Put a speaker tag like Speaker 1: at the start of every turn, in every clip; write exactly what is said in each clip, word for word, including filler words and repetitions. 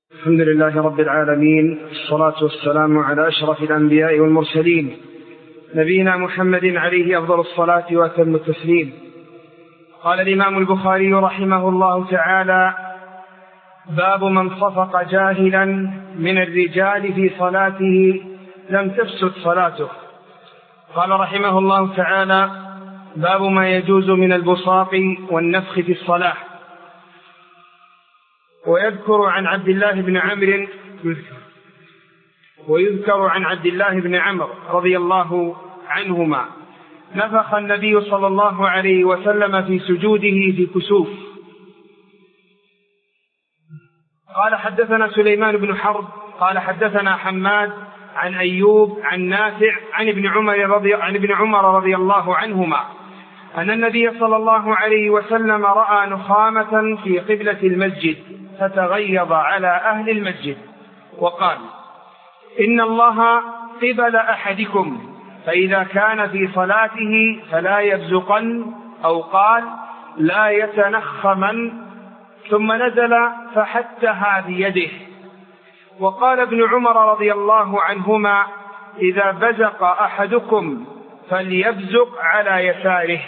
Speaker 1: الحمد لله رب العالمين، الصلاة والسلام على أشرف الأنبياء والمرسلين، نبينا محمد عليه أفضل الصلاة وأتم التسليم. قال الإمام البخاري رحمه الله تعالى: باب من صفق جاهلا من الرجال في صلاته لم تفسد صلاته. قال رحمه الله تعالى: باب ما يجوز من البصاق والنفخ في الصلاة. ويذكر عن عبد الله بن عمرو ويذكر عن عبد الله بن عمرو رضي الله عنهما نفخ النبي صلى الله عليه وسلم في سجوده في كسوف. قال حدثنا سليمان بن حرب قال حدثنا حماد عن أيوب عن نافع عن ابن عمر رضي, عن ابن عمر رضي الله عنهما أن النبي صلى الله عليه وسلم رأى نخامة في قبلة المسجد فتغيظ على أهل المسجد وقال: إن الله قبل أحدكم، فإذا كان في صلاته فلا يبزقن، أو قال: لا يتنخمن، ثم نزل فحتها بيده. وقال ابن عمر رضي الله عنهما: إذا بزق أحدكم فليبزق على يساره.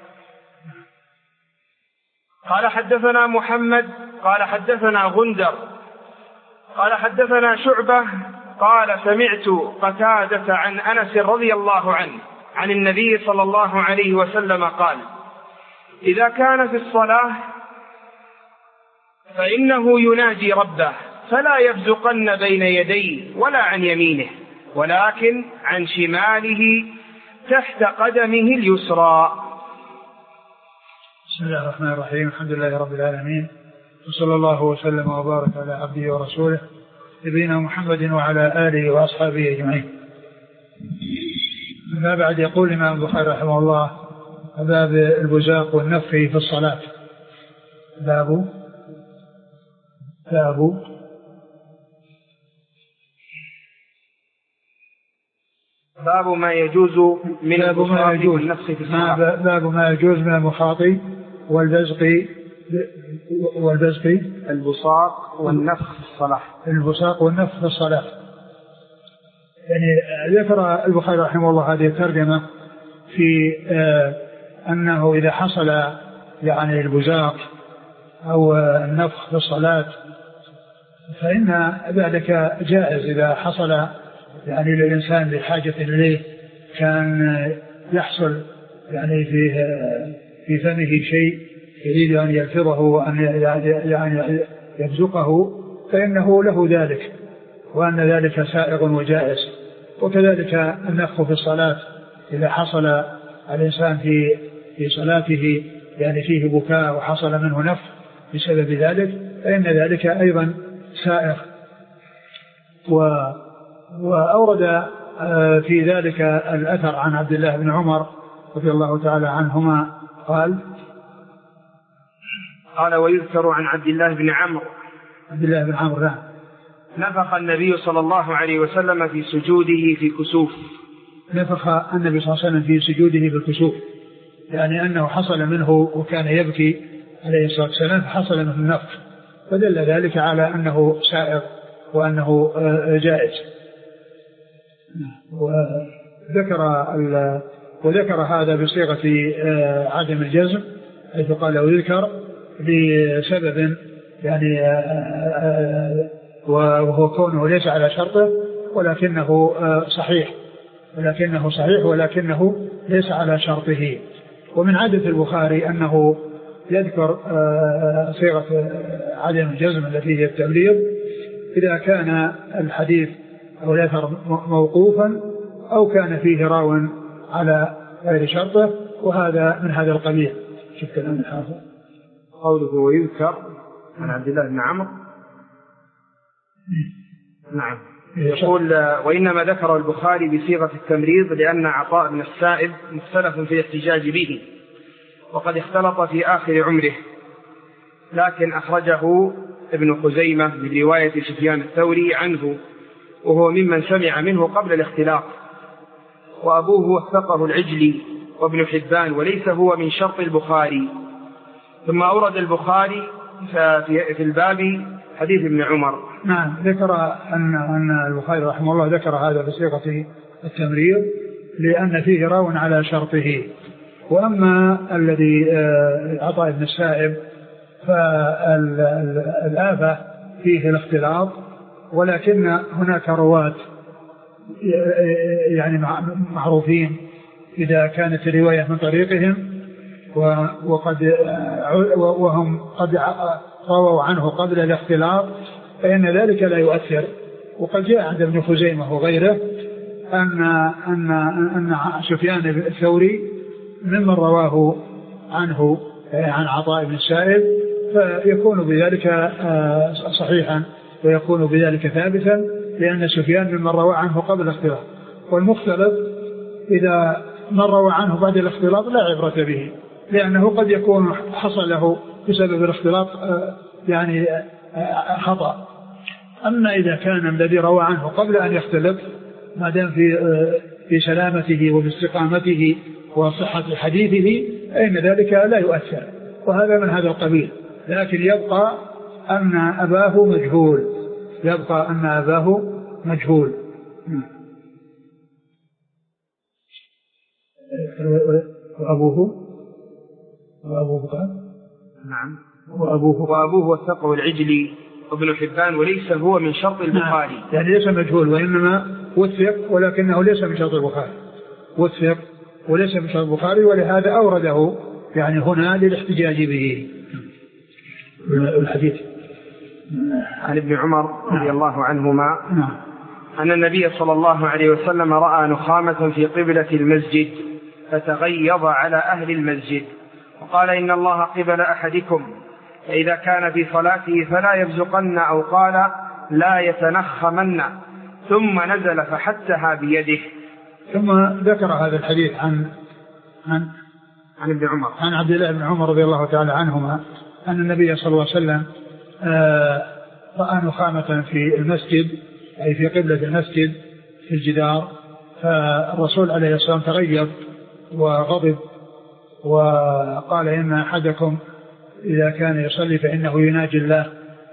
Speaker 1: قال حدثنا محمد قال حدثنا غندر قال حدثنا شعبة قال سمعت قتادة عن أنس رضي الله عنه عن النبي صلى الله عليه وسلم قال: إذا كان في الصلاة فإنه يناجي ربه، فلا يبزقن بين يديه ولا عن يمينه، ولكن عن شماله تحت قدمه اليسرى.
Speaker 2: بسم الله الرحمن الرحيم. الحمد لله رب العالمين، وصلى الله وسلم وبارك على عبده ورسوله نبينا محمد وعلى آله وأصحابه أجمعين. ما بعد، يقول الإمام البخاري رحمه الله: باب البزاق والنفخ في الصلاة. باب باب
Speaker 1: باب ما يجوز من البزاق والنفخ في الصلاة.
Speaker 2: باب ما يجوز من المخاط والبزق والبزق
Speaker 1: البصاق والنفخ في الصلاة.
Speaker 2: البصاق والنفخ في الصلاة. يعني ذكر البخاري رحمه الله هذه الترجمة في آه أنه إذا حصل يعني البزاق أو النفخ في الصلاة فإن ذلك جائز إذا حصل يعني للإنسان بحاجة إليه، كان يحصل يعني في في فمه شيء يريد أن يلفظه وأن يعني يبزقه، فإنه له ذلك، وأن ذلك سائغ وجائز. وكذلك النفخ في الصلاة إذا حصل الإنسان في في صلاته يعني فيه بكاء وحصل منه نفخ بسبب ذلك، فإن ذلك أيضا سائغ. وأورد في ذلك الأثر عن عبد الله بن عمر رضي الله تعالى عنهما قال:
Speaker 1: قال ويذكر عن عبد الله بن عمرو
Speaker 2: عبد الله بن عمرو
Speaker 1: نفخ النبي صلى الله عليه وسلم في سجوده في كسوف.
Speaker 2: نفخ النبي صلى الله عليه وسلم في سجوده في الكسوف، يعني أنه حصل منه وكان يبكي عليه الصلاة والسلام فحصل منه النفخ، فدل ذلك على أنه سائغ وأنه جائز. وذكر وذكر هذا بصيغة عدم الجزم، حيث قال ويذكر بسبب يعني وهو كونه ليس على شرطه، ولكنه صحيح ولكنه صحيح ولكنه ليس على شرطه. ومن عادة البخاري أنه يذكر صيغة عدم الجزم التي هي التبليغ إذا كان الحديث أو الأثر موقوفا أو كان فيه راو على غير شرطه، وهذا من هذا القبيل. شفت الآن الحافظ
Speaker 1: قوله ويذكر عن عبد الله بن عمرو. نعم. يقول: وإنما ذكر البخاري بصيغة التمريض لأن عطاء بن السائب مختلف في الاحتجاج به، وقد اختلط في آخر عمره، لكن أخرجه ابن خزيمة من رواية سفيان الثوري عنه، وهو ممن سمع منه قبل الاختلاط، وأبوه وثقه العجلي وابن حبان، وليس هو من شرط البخاري. ثم أورد البخاري في الباب حديث ابن عمر.
Speaker 2: نعم، ذكر أن أن البخاري رحمه الله ذكر هذا بصيغة التمريض لأن فيه راو على شرطه. وأما الذي عطاء بن السائب فالآفة فيه الاختلاط، ولكن هناك رواة يعني معروفين إذا كانت الرواية من طريقهم وقد وهم قد رووا عنه قبل الاختلاط فإن ذلك لا يؤثر. وقد جاء عند ابن خزيمة وغيره أن أن أن سفيان الثوري ممن رواه عنه عن عطاء بن السائب، فيكون بذلك صحيحا ويكون بذلك ثابتا، لأن سفيان ممن روى عنه قبل الاختلاط. والمختلط إذا من روى عنه بعد الاختلاط لا عبرة به، لأنه قد يكون حصل له بسبب الاختلاط يعني خطأ. أما إذا كان الذي روى عنه قبل أن يختلط ما دام في في سلامته وباستقامته وصحة حديثه فإن ذلك لا يؤثر، وهذا من هذا القبيل. لكن يبقى أن أباه مجهول، يبقى أن أباه مجهول. وأبوه وأبوه قال
Speaker 1: نعم وأبوه وأبوه وثقه العجلي وابن حبان وليس هو من شرط البخاري.
Speaker 2: نعم. يعني ليس مجهول وإنما وثق، ولكنه ليس من شرط البخاري، وثق وليس من شرط البخاري، ولهذا أورده يعني هنا للاحتجاج به. الحديث
Speaker 1: عن ابن عمر رضي
Speaker 2: نعم.
Speaker 1: الله عنهما
Speaker 2: نعم.
Speaker 1: أن النبي صلى الله عليه وسلم رأى نخامة في قبلة المسجد فتغيظ على أهل المسجد وقال إن الله قبل أحدكم، فإذا كان في صلاته فلا يبزقن أو قال لا يتنخمن، ثم نزل فحتها بيده.
Speaker 2: ثم ذكر هذا الحديث عن عن
Speaker 1: عن ابن عمر
Speaker 2: عن عبد الله بن عمر رضي الله تعالى عنهما أن النبي صلى الله عليه وسلم رأى نخامة في المسجد أي في قبلة المسجد في الجدار، فالرسول عليه الصلاة والسلام تغيظ وغضب وقال إن أحدكم إذا كان يصلي فإنه يناجي الله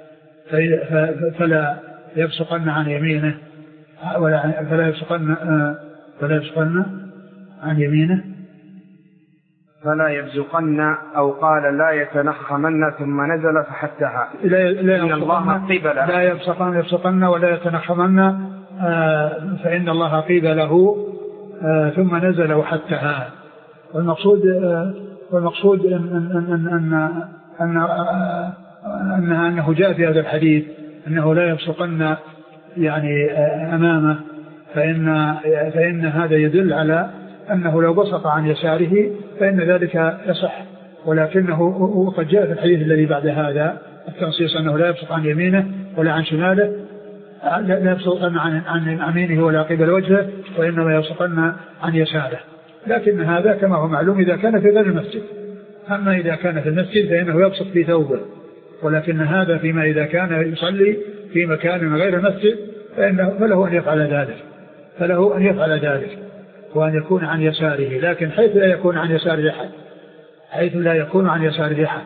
Speaker 2: فلا يبصقن عن يمينه ولا فلا يبصقن فلا يبصقن عن يمينه
Speaker 1: فلا يبزقن أو قال لا يتنخمن، ثم نزل فحتها.
Speaker 2: لا لا
Speaker 1: إن الله قبل
Speaker 2: لا يبصقن يبصقن ولا يتنخمن فإن الله قبله، ثم نزل وحتها. والمقصود والمقصود أن أن أن أن أن أنه جاء في هذا الحديث أنه لا يبصقن يعني أمامه، فإن فإن هذا يدل على أنه لو بصق عن يساره فإن ذلك يصح، ولكنه وقد جاء في الحديث الذي بعد هذا التنصيص أنه لا يبصق عن يمينه ولا عن شماله، لا يبصق عن عن يمينه ولا قبل وجهه، وإنما يبصقن عن يساره. لكن هذا كما هو معلوم إذا كان في غير المسجد. أما إذا كان في المسجد فإنه يبصق في ثوبه، ولكن هذا فيما إذا كان يصلي في مكان غير المسجد فإنه فله أن يفعل ذلك فله أن يفعل ذلك وأن يكون عن يساره، لكن حيث لا يكون عن يساره أحد حيث لا يكون عن يساره أحد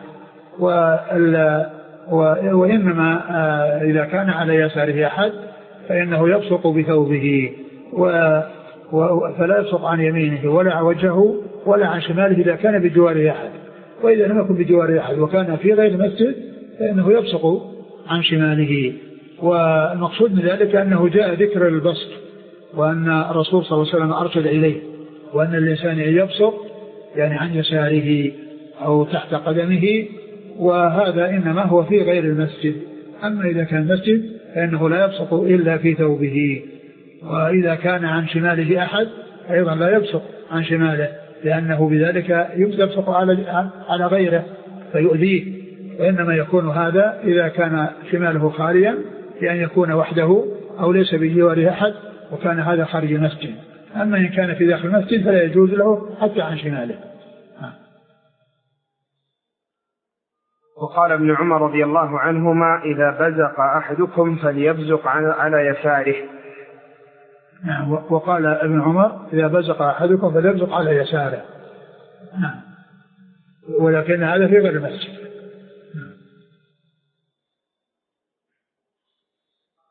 Speaker 2: وإنما إذا كان على يساره أحد فإنه يبصق بثوبه فلا يبصق عن يمينه ولا عن وجهه ولا عن شماله إذا كان بجواره أحد. وإذا لم يكن بجواره أحد وكان في غير المسجد فإنه يبصق عن شماله. والمقصود من ذلك أنه جاء ذكر البصق، وأن الرسول صلى الله عليه وسلم أرشد إليه، وأن الإنسان يبصق يعني عن يساره أو تحت قدمه، وهذا إنما هو في غير المسجد. أما إذا كان المسجد فإنه لا يبصق إلا في ثوبه، وإذا كان عن شماله أحد أيضا لا يبصق عن شماله، لأنه بذلك يبصق على على غيره فيؤذيه، وإنما يكون هذا إذا كان شماله خاليا لأن يكون وحده أو ليس بجواره أحد وكان هذا خارج المسجد. أما إن كان في داخل المسجد فلا يجوز له حتى عن شماله.
Speaker 1: وقال ابن عمر رضي الله عنهما إذا بزق أحدكم فليبزق على يساره.
Speaker 2: نعم. وقال ابن عمر إذا بزق أحدكم فليبزق على يساره. نعم. ولكن هذا في غير المسجد.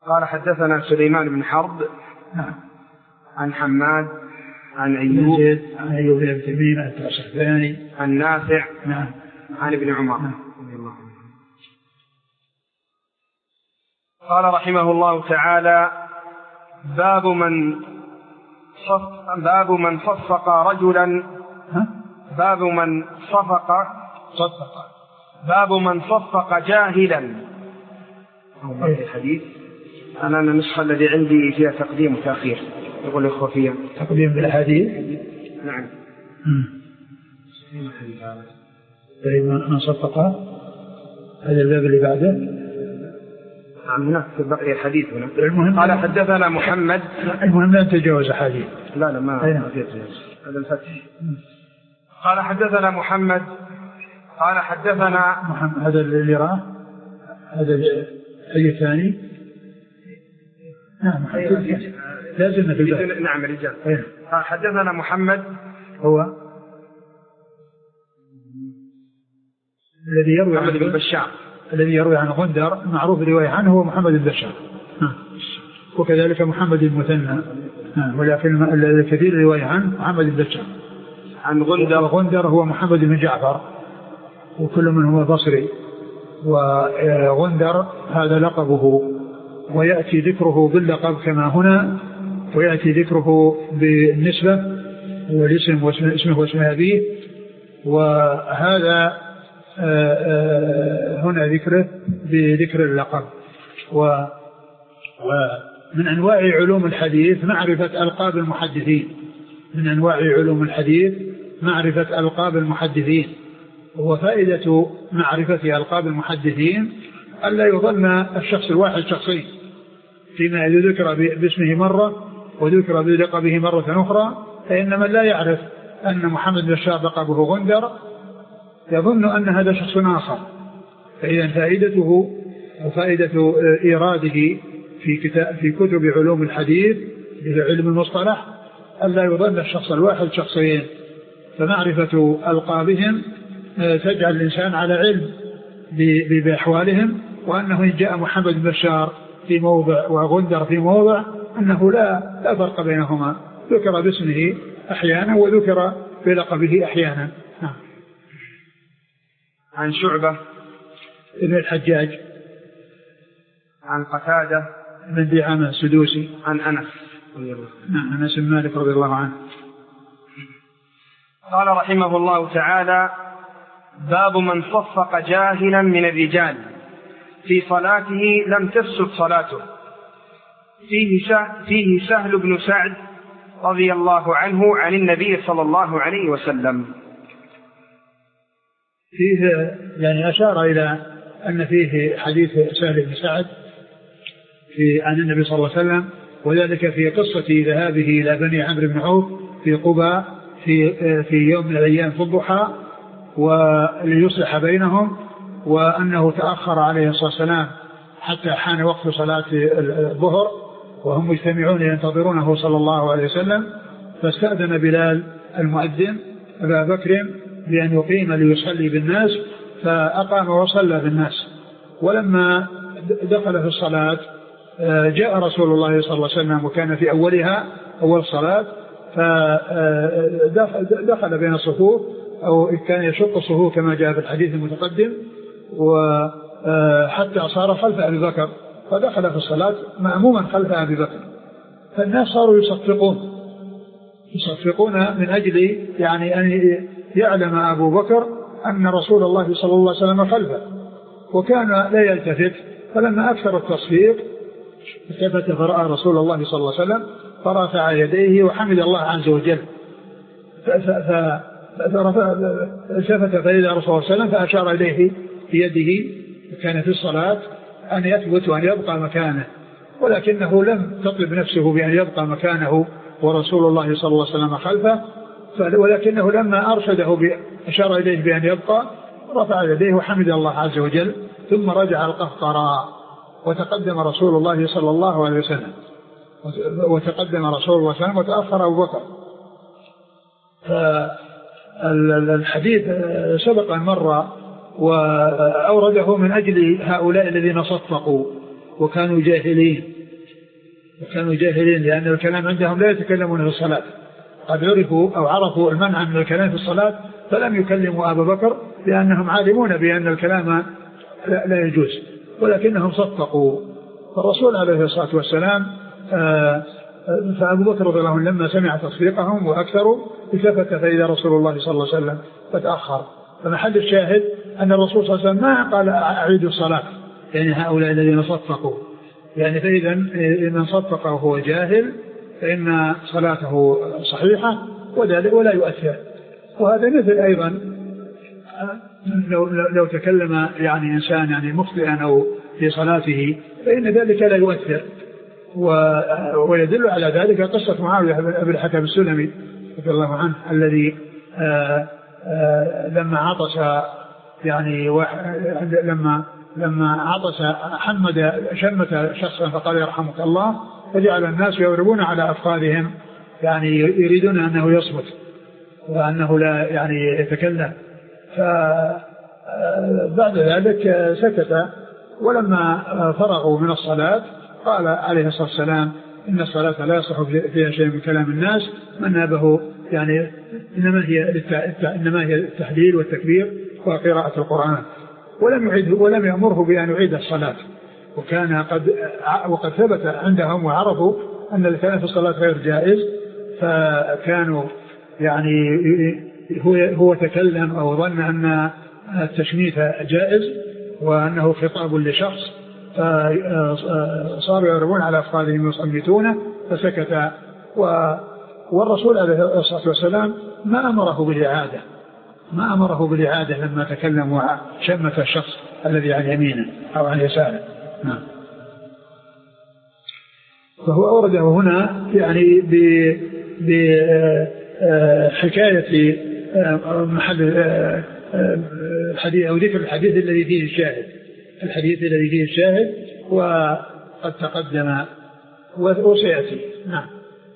Speaker 1: قال حدثنا سليمان بن حرب
Speaker 2: نعم.
Speaker 1: عن حماد عن أيوب
Speaker 2: عن أيوب بن تميم الثاني
Speaker 1: عن نافع
Speaker 2: نعم
Speaker 1: عن ابن عمر
Speaker 2: نعم.
Speaker 1: رضي الله عنه. قال رحمه الله تعالى: باب من صف باب من صفق رجلا
Speaker 2: ها؟
Speaker 1: باب من صفق
Speaker 2: صفق
Speaker 1: باب من صفق جاهلا.
Speaker 2: إيه؟
Speaker 1: الحديث أنا النسخة الذي عندي فيها تقديم وتأخير، يقول الأخوة فيها
Speaker 2: تقديم بالحديث.
Speaker 1: نعم.
Speaker 2: طيب من صفق هذا الباب اللي بعده.
Speaker 1: نعم هناك بقي الحديث هنا.
Speaker 2: المهم
Speaker 1: قال حدثنا محمد.
Speaker 2: المهم لا تجاوز حديث.
Speaker 1: لا لا ما
Speaker 2: أيوة.
Speaker 1: هذا الفتح. قال حدثنا محمد قال حدثنا
Speaker 2: محمد هذا اللي راه هذا أي ثاني. نعم لازم في الباب.
Speaker 1: نعم رجال.
Speaker 2: أيوة.
Speaker 1: قال حدثنا محمد
Speaker 2: هو الذي يروي
Speaker 1: محمد بن بشار
Speaker 2: الذي يروي عن غندر معروف الرواية عنه هو محمد بن بشار، وكذلك محمد المثنى، ولكن الكثير الرواية عنه محمد بن بشار.
Speaker 1: عن غندر
Speaker 2: وغندر هو محمد بن جعفر، وكل منهما بصري. وغندر هذا لقبه، ويأتي ذكره باللقب كما هنا، ويأتي ذكره بالنسبة والاسم واسمه واسم أبيه، وهذا هنا ذكره بذكر اللقب. ومن أنواع علوم الحديث معرفة ألقاب المحدثين من أنواع علوم الحديث معرفة ألقاب المحدثين وفائدة معرفة ألقاب المحدثين ألا يظن الشخص الواحد شخصين، فيما إذا ذكر باسمه مرة وذكر بلقبه مرة أخرى، فإن من لا يعرف أن محمد بن بشار لقبه غندر يظن أن هذا شخص آخر. فإذا فائدته وفائدة إيراده في كتاب في كتب علوم الحديث بعلم المصطلح ألا يظن الشخص الواحد شخصين، فمعرفة ألقابهم تجعل الإنسان على علم بأحوالهم، وأنه إن جاء محمد بن بشار في موضع وغندر في موضع أنه لا لا فرق بينهما، ذكر باسمه أحيانا وذكر بلقبه أحيانا.
Speaker 1: عن شعبة
Speaker 2: ابن الحجاج
Speaker 1: عن قتادة
Speaker 2: بن دعامة السدوسي
Speaker 1: عن أنس
Speaker 2: نعم أنس بن مالك رضي الله عنه.
Speaker 1: قال رحمه الله تعالى: باب من صفق جاهلا من الرجال في صلاته لم تفسد صلاته. فيه فيه سهل بن سعد رضي الله عنه عن النبي صلى الله عليه وسلم.
Speaker 2: فيه يعني أشار إلى أن فيه حديث سهل بن سعد في عن النبي صلى الله عليه وسلم، وذلك في قصة ذهابه إلى بني عمرو بن عوف في قباء في في يوم من الأيام في الضحى وليصلح بينهم، وأنه تأخر عليه الصلاة والسلام حتى حان وقت صلاة الظهر وهم مجتمعون ينتظرونه صلى الله عليه وسلم، فاستأذن بلال المؤذن أبا بكر بأن يقيم ليصلي بالناس، فأقام وصلى بالناس. ولما دخل في الصلاة جاء رسول الله صلى الله عليه وسلم وكان في أولها أول صلاة، فدخل بين الصفوف أو كان يشق الصفوف كما جاء في الحديث المتقدم، وحتى صار خلف أبي بكر، فدخل في الصلاة مأموما خلف أبي بكر، فالناس صاروا يصفقون يصفقون من أجل يعني أن يعلم أبو بكر أن رسول الله صلى الله عليه وسلم خلفه، وكان لا يلتفت. فلما أكثر التصفيق التفت فرأى رسول الله صلى الله عليه وسلم فرفع يديه وحمد الله عز وجل، فالتفت فإذا رسول الله صلى الله عليه وسلم فأشار إليه بيده، كان في الصلاة أن يثبت وأن يبقى مكانه، ولكنه لم تطلب نفسه بأن يبقى مكانه ورسول الله صلى الله عليه وسلم خلفه، ولكنه لما أرشده أشار إليه بأن يبقى رفع يديه وحمد الله عز وجل، ثم رجع القهقرى وتقدم رسول الله صلى الله عليه وسلم وتقدم رسول الله صلى الله عليه وسلم وتأخر أبو بكر. فالحديث سبق مرة وأورده من أجل هؤلاء الذين صفقوا وكانوا جاهلين وكانوا جاهلين لأن الكلام عندهم لا يتكلمون في الصلاة، قد عرفوا أو عرفوا المنع من الكلام في الصلاة فلم يكلموا أبا بكر لأنهم عالمون بأن الكلام لا, لا يجوز، ولكنهم صدقوا. فالرسول عليه الصلاة والسلام فأبو بكر رضي الله عنه لما سمع تصديقهم وأكثروا التفت فإذا رسول الله صلى الله عليه وسلم فتأخر. فمحل الشاهد أن الرسول صلى الله عليه وسلم ما قال أعيدوا الصلاة، يعني هؤلاء الذين صدقوا، يعني فإذا من صدق وهو جاهل فإن صلاته صحيحة ولا يؤثر. وهذا مثل أيضا لو, لو تكلم يعني إنسان يعني مخطئا أو في صلاته فإن ذلك لا يؤثر. ويدل على ذلك قصة معاوية بن الحكم السلمي رضي الله عنه الذي آآ آآ لما عطس يعني لما لما عطس حمد شمة شخصا فقال يرحمك الله، فجعل الناس يضربون على أفخاذهم يعني يريدون أنه يصمت وأنه لا يعني يتكلم. فبعد ذلك سكت، ولما فرغوا من الصلاة قال عليه الصلاة والسلام إن الصلاة لا يصح فيها شيء من كلام الناس من نابه، يعني إنما هي إنما هي التحليل والتكبير وقراءة القرآن، ولم يعيده ولم يأمره بأن يعيد الصلاة. وكان قد وقد ثبت عندهم وعرفوا أن الكلام في الصلاة غير جائز، فكانوا يعني هو هو تكلم أو ظن أن التشميت جائز وأنه خطاب لشخص، فصاروا يضربون على أفخاذهم يصمتونه فسكت. والرسول عليه الصلاة والسلام ما أمره بالإعادة ما أمره بالإعادة لما تكلم وشمت الشخص الذي عن يمينه أو عن يساره. نعم. فهو أورده هنا يعني بحكاية محل الحديث أو ذكر الحديث الذي فيه الشاهد الحديث الذي فيه الشاهد وقد تقدم وسيأتي. نعم.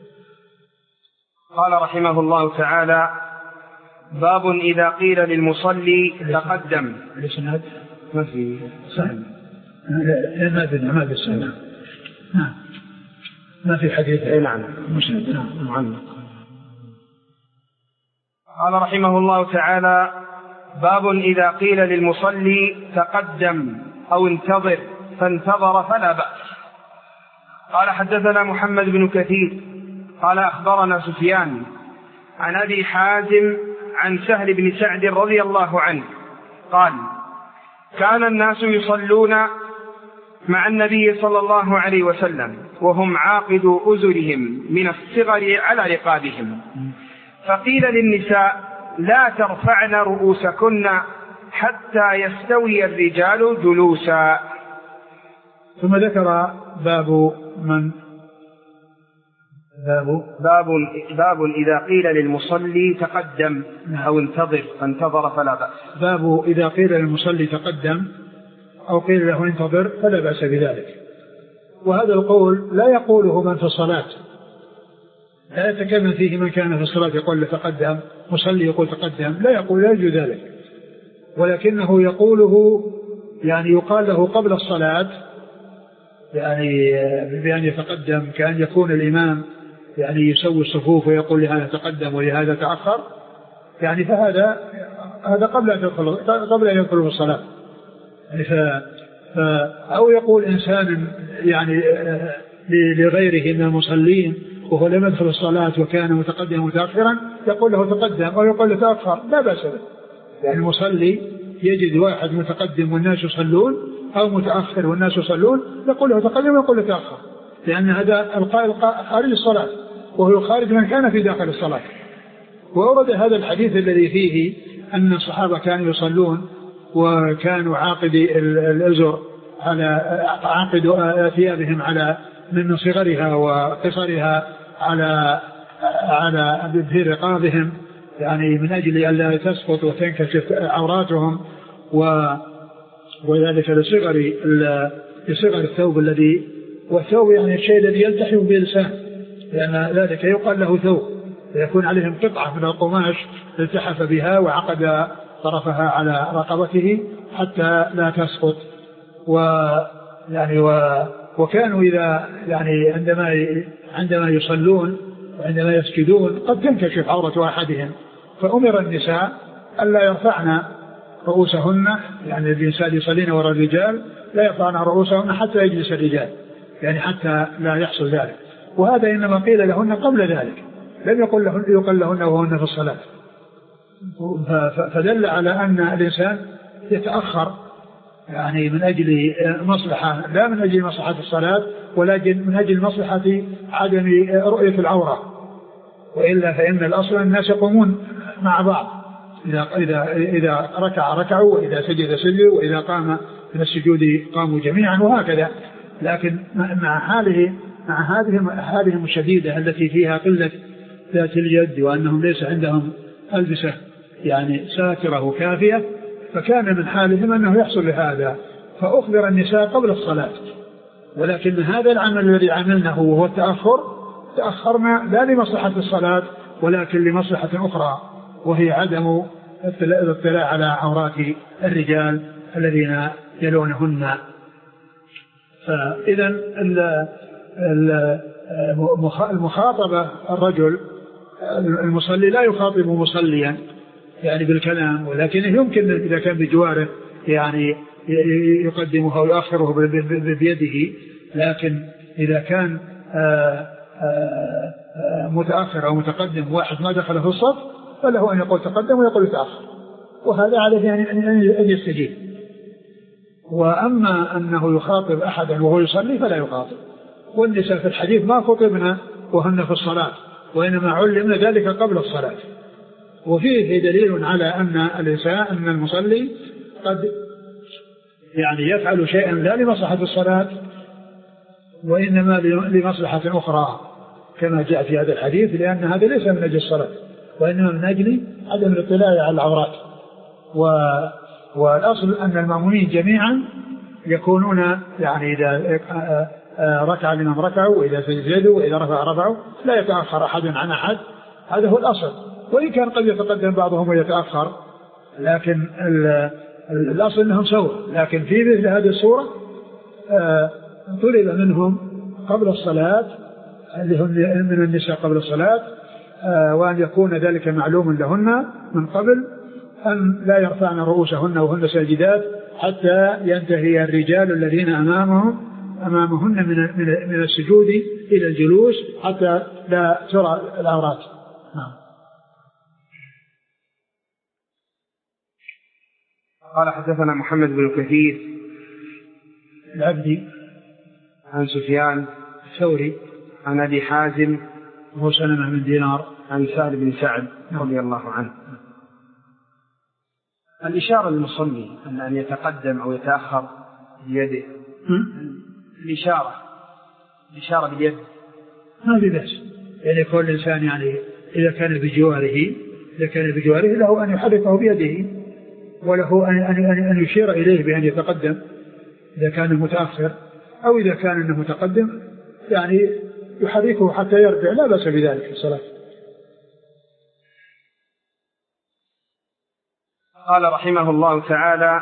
Speaker 1: قال رحمه الله تعالى: باب إذا قيل للمصلي تقدم.
Speaker 2: الإسناد
Speaker 1: ما في
Speaker 2: سهل ما في ما في السنة نعم ما في حديث.
Speaker 1: اي نعم
Speaker 2: مسند نعم معلق.
Speaker 1: قال رحمه الله تعالى: باب إذا قيل للمصلي تقدم أو انتظر فانتظر فلا بأس. قال حدثنا محمد بن كثير قال أخبرنا سفيان عن أبي حازم عن سهل بن سعد رضي الله عنه قال: كان الناس يصلون مع النبي صلى الله عليه وسلم وهم عاقد أزرهم من الصغر على رقابهم، فقيل للنساء: لا ترفعن رؤوسكن حتى يستوي الرجال جلوسا.
Speaker 2: ثم ذكر باب من باب
Speaker 1: باب باب إذا قيل للمصلي تقدم أو انتظر فانتظر فلا بأس.
Speaker 2: باب إذا قيل للمصلي تقدم أو قيل له انتظر فلا بأس بذلك. وهذا القول لا يقوله من في الصلاة، لا يتكلم فيه من كان في الصلاة يقول تقدم، مصلي يقول تقدم، لا يقول لا يجوز ذلك، ولكنه يقوله يعني يقال له قبل الصلاة يعني بأن يتقدم، كأن يكون الإمام يعني يسوي الصفوف ويقول لهذا تقدم ولهذا تأخر، يعني فهذا هذا قبل أن يدخل قبل أن يدخل في الصلاة. يعني ف أو يقول إنسان يعني لغيره من المصلين وهو لم يدخل الصلاة وكان متقدما متأخرا يقول له تقدم أو يقول له تأخر، لا بأس به. يعني المصلي يجد واحد متقدم والناس يصلون أو متأخر والناس يصلون يقول له تقدم ويقول له تأخر، لأن هذا القائل خارج الصلاة وهو خارج من كان في داخل الصلاة. وأورد هذا الحديث الذي فيه أن الصحابة كانوا يصلون وكانوا عاقدي الأزر على عاقد ثيابهم على من صغرها وقصرها على على في رقابهم، يعني من أجل ألا تسقط وتنكشف عوراتهم، وذلك لصغر لصغر الثوب الذي والثوب يعني الشيء الذي يلتحم به اللسان، لأن ذلك يقال له ثوب، فيكون عليهم قطعة من القماش التحف بها وعقد طرفها على رقبته حتى لا تسقط. ويعني وكانوا إذا يعني عندما عندما يصلون وعندما يسجدون قد تنكشف عورة أحدهم، فأمر النساء ألا يرفعن رؤوسهن، يعني الإنسان يصلين وراء الرجال لا يرفعن رؤوسهن حتى يجلس الرجال، يعني حتى لا يحصل ذلك. وهذا إنما قيل لهن قبل ذلك، لم يقل لهن يقل لهن وهن في الصلاة. فدل على أن الإنسان يتأخر يعني من أجل مصلحة، لا من أجل مصلحة الصلاة ولكن من أجل مصلحة عدم رؤية العورة، وإلا فإن الأصل الناس يقومون مع بعض، إذا, إذا, إذا ركع ركعوا، وإذا سجد سجدوا، وإذا قام من السجود قاموا جميعا، وهكذا. لكن مع حاله مع هذه هذه الشديدة التي فيها قلة ذات اليد، وأنهم ليس عندهم ألبسة يعني ساترة وكافية، فكان من حالهم أنه يحصل لهذا، فأخبر النساء قبل الصلاة. ولكن هذا العمل الذي عملناه وهو التأخر، تأخرنا لا لمصلحة الصلاة ولكن لمصلحة أخرى، وهي عدم الاطلاع على عورات الرجال الذين يلونهن. فإذا المخاطبة الرجل المصلي لا يخاطب مصليا يعني بالكلام، ولكن يمكن إذا كان بجواره يعني يقدمه أو يؤخره بيده، لكن إذا كان متأخر أو متقدم واحد ما دخل في الصف فله أن يقول تقدم ويقول تأخر، وهذا عليه أن يستجيب. وأما أنه يخاطب أحدا وهو يصلي فلا يخاطب. والنساء في الحديث ما خطبنا وهن في الصلاة، وإنما علمنا ذلك قبل الصلاة. وفيه دليل على أن الإنسان أن المصلي قد يعني يفعل شيئا لا لمصلحة الصلاة وإنما لمصلحة أخرى كما جاء في هذا الحديث، لأن هذا ليس من أجل الصلاة وإنما من أجل عدم الاطلاع على العورات. و... والأصل أن المأمومين جميعا يكونون يعني إذا ركع الإمام ركعوا، وإذا سجدوا، وإذا رفع رفعوا، لا يتأخر أحد عن أحد، هذا هو الأصل. وإن كان قد يتقدم بعضهم ويتأخر، لكن الأصل أنهم سوا. لكن في مثل هذه الصورة طلب منهم قبل الصلاة اللي هم من النساء قبل الصلاة، وأن يكون ذلك معلوم لهن من قبل، أن لا يرفعن رؤوسهن وهن ساجدات حتى ينتهي الرجال الذين أمامهم أمامهن من من السجود إلى الجلوس حتى لا ترى العورات. نعم.
Speaker 1: قال حدثنا محمد بن كثير
Speaker 2: العبدي
Speaker 1: عن سفيان
Speaker 2: الثوري عن
Speaker 1: أبي حازم
Speaker 2: وهو سلمة بن دينار
Speaker 1: عن سهل بن سعد رضي الله عنه. الإشارة للمصلي أن أن يتقدم أو يتأخر بيده، الإشارة الإشارة باليد
Speaker 2: ما في بأس، يعني كل إنسان يعني إذا كان بجواره إذا كان بجواره له أن يحركه بيده، وله أن أن أن يشير إليه بأن يتقدم إذا كان متأخر، أو إذا كان أنه متقدم يعني يحركه حتى يرجع، لا بأس بذلك في الصلاة.
Speaker 1: قال رحمه الله تعالى: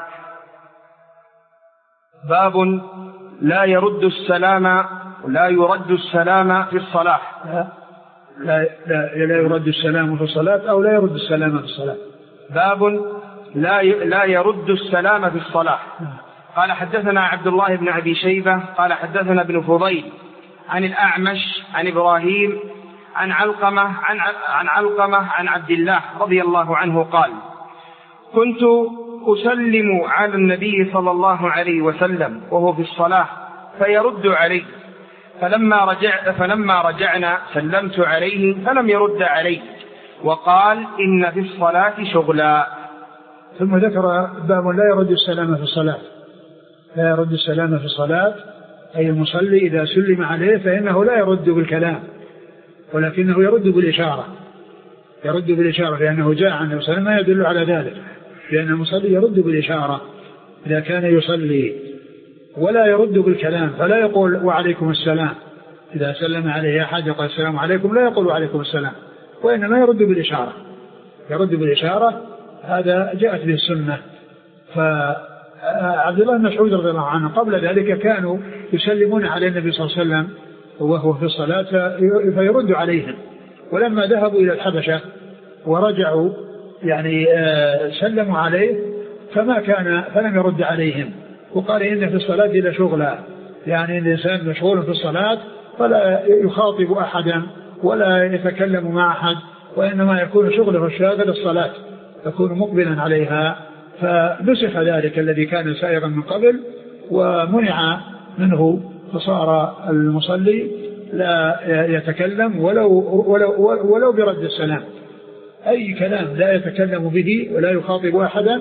Speaker 1: باب لا يرد السلام لا يرد السلام في الصلاة.
Speaker 2: لا لا, لا, لا يرد السلام في الصلاة أو لا يرد السلام في الصلاة.
Speaker 1: باب لا لا يرد السلام في الصلاة. قال حدثنا عبد الله بن أبي شيبة قال حدثنا ابن فضيل عن الأعمش عن إبراهيم عن علقمة عن عن علقمة عن عبد الله رضي الله عنه قال: كنت أسلم على النبي صلى الله عليه وسلم وهو في الصلاة فيرد علي، فلما رجع فلما رجعنا سلمت عليه فلم يرد علي، وقال: إن في الصلاة شغلا.
Speaker 2: ثم ذكر باب لا يرد السلام في الصلاة. لا يرد السلام في الصلاة أي المصلي إذا سلم عليه فإنه لا يرد بالكلام ولكنه يرد بالإشارة، يرد بالإشارة لأنه جاء عنه وسلم ما يدل على ذلك، لأن المصلي يرد بالإشارة إذا كان يصلي، ولا يرد بالكلام، فلا يقول وعليكم السلام إذا سلم عليه أحد يقول السلام عليكم، لا يقول وعليكم السلام، وإنما يرد بالإشارة، يرد بالإشارة. هذا جاءت به السنة. فعبد الله بن مسعود رضي الله عنه قبل ذلك كانوا يسلمون على النبي صلى الله عليه وسلم وهو في الصلاة فيرد عليهم. ولما ذهبوا إلى الحبشة ورجعوا يعني سلموا عليه فما كان فلم يرد عليهم، وقال إن في الصلاة إلى شغلا، يعني الإنسان مشغول في الصلاة فلا يخاطب أحدا ولا يتكلم مع أحد، وإنما يكون شغله الشاغل الصلاة، يكون مقبلا عليها. فنسخ ذلك الذي كان سائغا من قبل ومنع منه، فصار المصلي لا يتكلم ولو, ولو, ولو برد السلام، أي كلام لا يتكلم به ولا يخاطب أحدا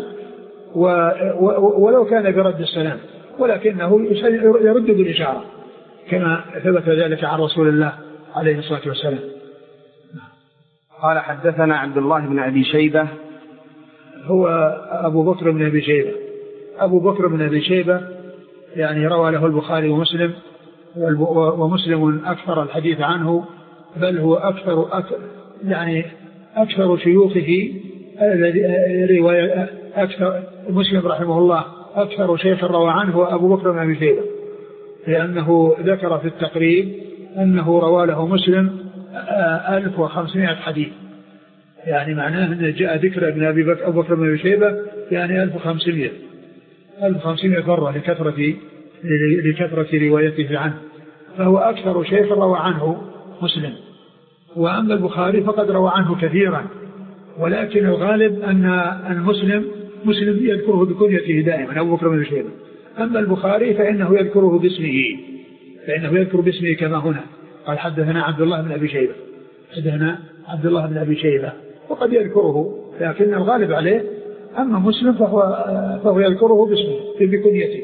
Speaker 2: ولو كان برد السلام، ولكنه يرد بالإشارة كما ثبت ذلك عن رسول الله عليه الصلاة والسلام.
Speaker 1: قال حدثنا عبد الله بن أبي شيبة،
Speaker 2: هو أبو بكر بن أبي شيبة أبو بكر بن أبي شيبة يعني روى له البخاري ومسلم، ومسلم أكثر الحديث عنه، بل هو أكثر, أكثر يعني أكثر شيوخه رواية، أكثر مسلم رحمه الله أكثر شيخ روى عنه أبو بكر بن أبي شيبة، لأنه ذكر في التقريب أنه روى له مسلم ألف وخمسمائة حديث، يعني معناه أن جاء ذكر ابن أبي بكر أبو بكر بن أبي شيبة يعني ألف وخمسمائة ألف وخمسمائة مرة لكثرة لكثرة روايته عنه، فهو أكثر شيخ روى عنه مسلم. وأما البخاري فقد روى عنه كثيرا، ولكن الغالب أن المسلم مسلم يذكره بكنيته دائما أبو بكر بن أبي شيبة، أما البخاري فإنه يذكره باسمه فإنه يذكر باسمه كما هنا قال حدثنا عبد الله بن أبي شيبة حدثنا عبد الله بن أبي شيبة، وقد يذكره لكن الغالب عليه. أما مسلم فهو, فهو يذكره باسمه بكنيته.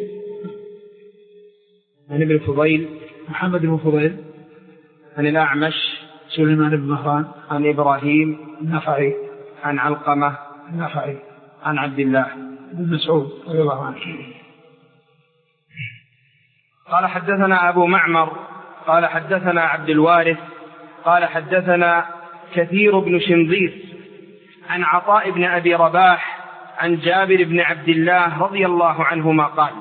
Speaker 1: عن ابن فضيل
Speaker 2: محمد بن فضيل
Speaker 1: عن الأعمش
Speaker 2: سليمان بن مهران
Speaker 1: عن إبراهيم
Speaker 2: النخعي
Speaker 1: عن علقمة
Speaker 2: النخعي
Speaker 1: عن عبد الله
Speaker 2: بن مسعود رضي الله عنه.
Speaker 1: قال حدثنا أبو معمر قال حدثنا عبد الوارث قال حدثنا كثير بن شنظير عن عطاء بن أبي رباح عن جابر بن عبد الله رضي الله عنهما قال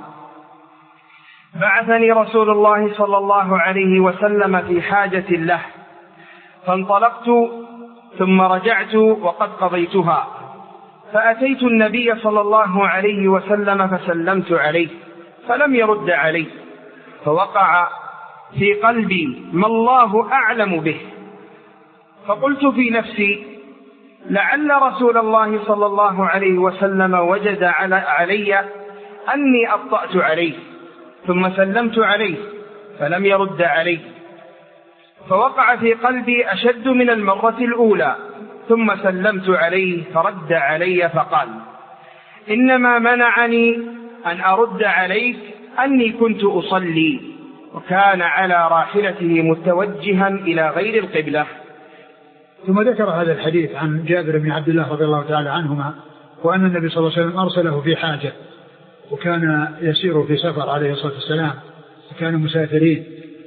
Speaker 1: بعثني رسول الله صلى الله عليه وسلم في حاجة له، فانطلقت ثم رجعت وقد قضيتها، فأتيت النبي صلى الله عليه وسلم فسلمت عليه فلم يرد علي، فوقع في قلبي ما الله أعلم به، فقلت في نفسي لعل رسول الله صلى الله عليه وسلم وجد علي أني أبطأت عليه، ثم سلمت عليه فلم يرد علي، فوقع في قلبي أشد من المرة الأولى، ثم سلمت عليه فرد علي فقال إنما منعني أن أرد عليك أني كنت أصلي، وكان على راحلته متوجها إلى غير القبلة.
Speaker 2: ثم ذكر هذا الحديث عن جابر بن عبد الله رضي الله تعالى عنهما، وأن النبي صلى الله عليه وسلم أرسله في حاجة، وكان يسير في سفر عليه الصلاة والسلام، وكانوا مسافرين،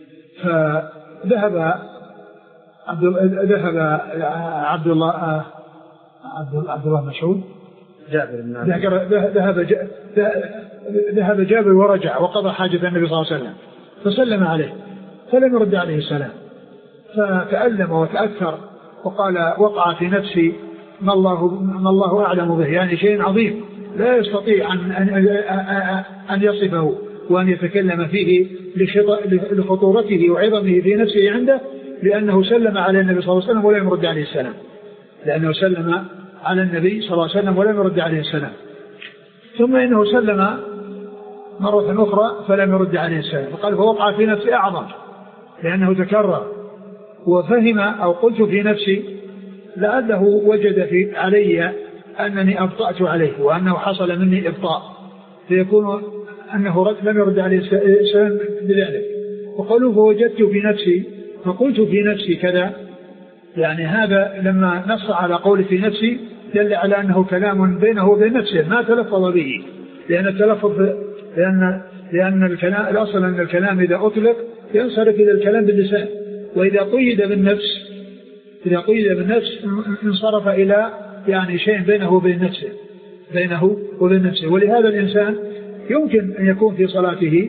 Speaker 2: فذهب عبد ذهب عبد الله عبد عبد الله مسعود
Speaker 1: جابر بن
Speaker 2: ذهب ذهب جابر ورجع وقضى حاجة النبي صلى الله عليه وسلم، فسلم عليه فلم يرد عليه السلام، فتألم وتأثر وقال وقع في نفسي ما الله ما الله أعلم به، يعني شيء عظيم لا يستطيع أن أن أن يصفه وأن يتكلم فيه لخطورته وعظمه في نفسه عنده، لأنه سلم على النبي صلى الله عليه وسلم ولم يرد عليه السلام لأنه سلم على النبي صلى الله عليه وسلم ولم يرد عليه السلام، ثم إنه سلم مرة أخرى فلم يرد عليه السلام، فقال فوقع في نفسي أعظم لأنه تكرر، وفهم أو قلت في نفسي لعله وجد في علي أنني أبطأت عليه وأنه حصل مني إبطاء، فيكون أنه رد لم يرد عليه السلام بذلك. وقالوا فوجدت في نفسي فقلت في نفسي كذا، يعني هذا لما نص على قول في نفسي دل على أنه كلام بينه وبين نفسه ما تلفظ به، لأن التلفظ لأن لأن الكلام الأصل أن الكلام إذا أطلق ينصرف إلى الكلام باللسان، وإذا قيد بالنفس إذا قيد بالنفس انصرف إلى يعني شيء بينه وبين نفسه بينه وبين نفسه. ولهذا الإنسان يمكن أن يكون في صلاته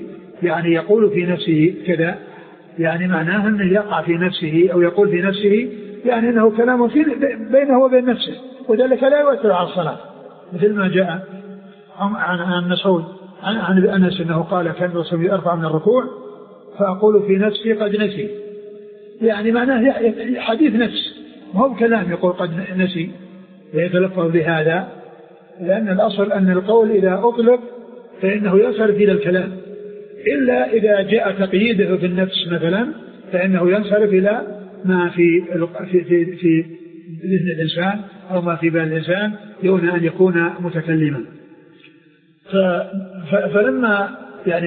Speaker 2: يعني يقول في نفسه كذا، يعني معناه أنه يقع في نفسه أو يقول في نفسه، يعني أنه كلام في بينه وبين نفسه، وذلك لا يؤثر على الصلاة، مثل ما جاء عن عن مسعود عن عن أنس أنه قال كان الرسول أرفع من الركوع فأقول في نفسي قد نسي، يعني معناه حديث نفس، ما هو كلام يقول قد نسي ويتلفظ بهذا، لأن الأصل أن القول إذا أطلق فإنه ينصرف إلى الكلام، إلا إذا جاء تقييده في النفس مثلا فإنه ينصرف إلى ما في في في, في ذهن الإنسان أو ما في بال الإنسان دون أن يكون متكلما. فلما يعني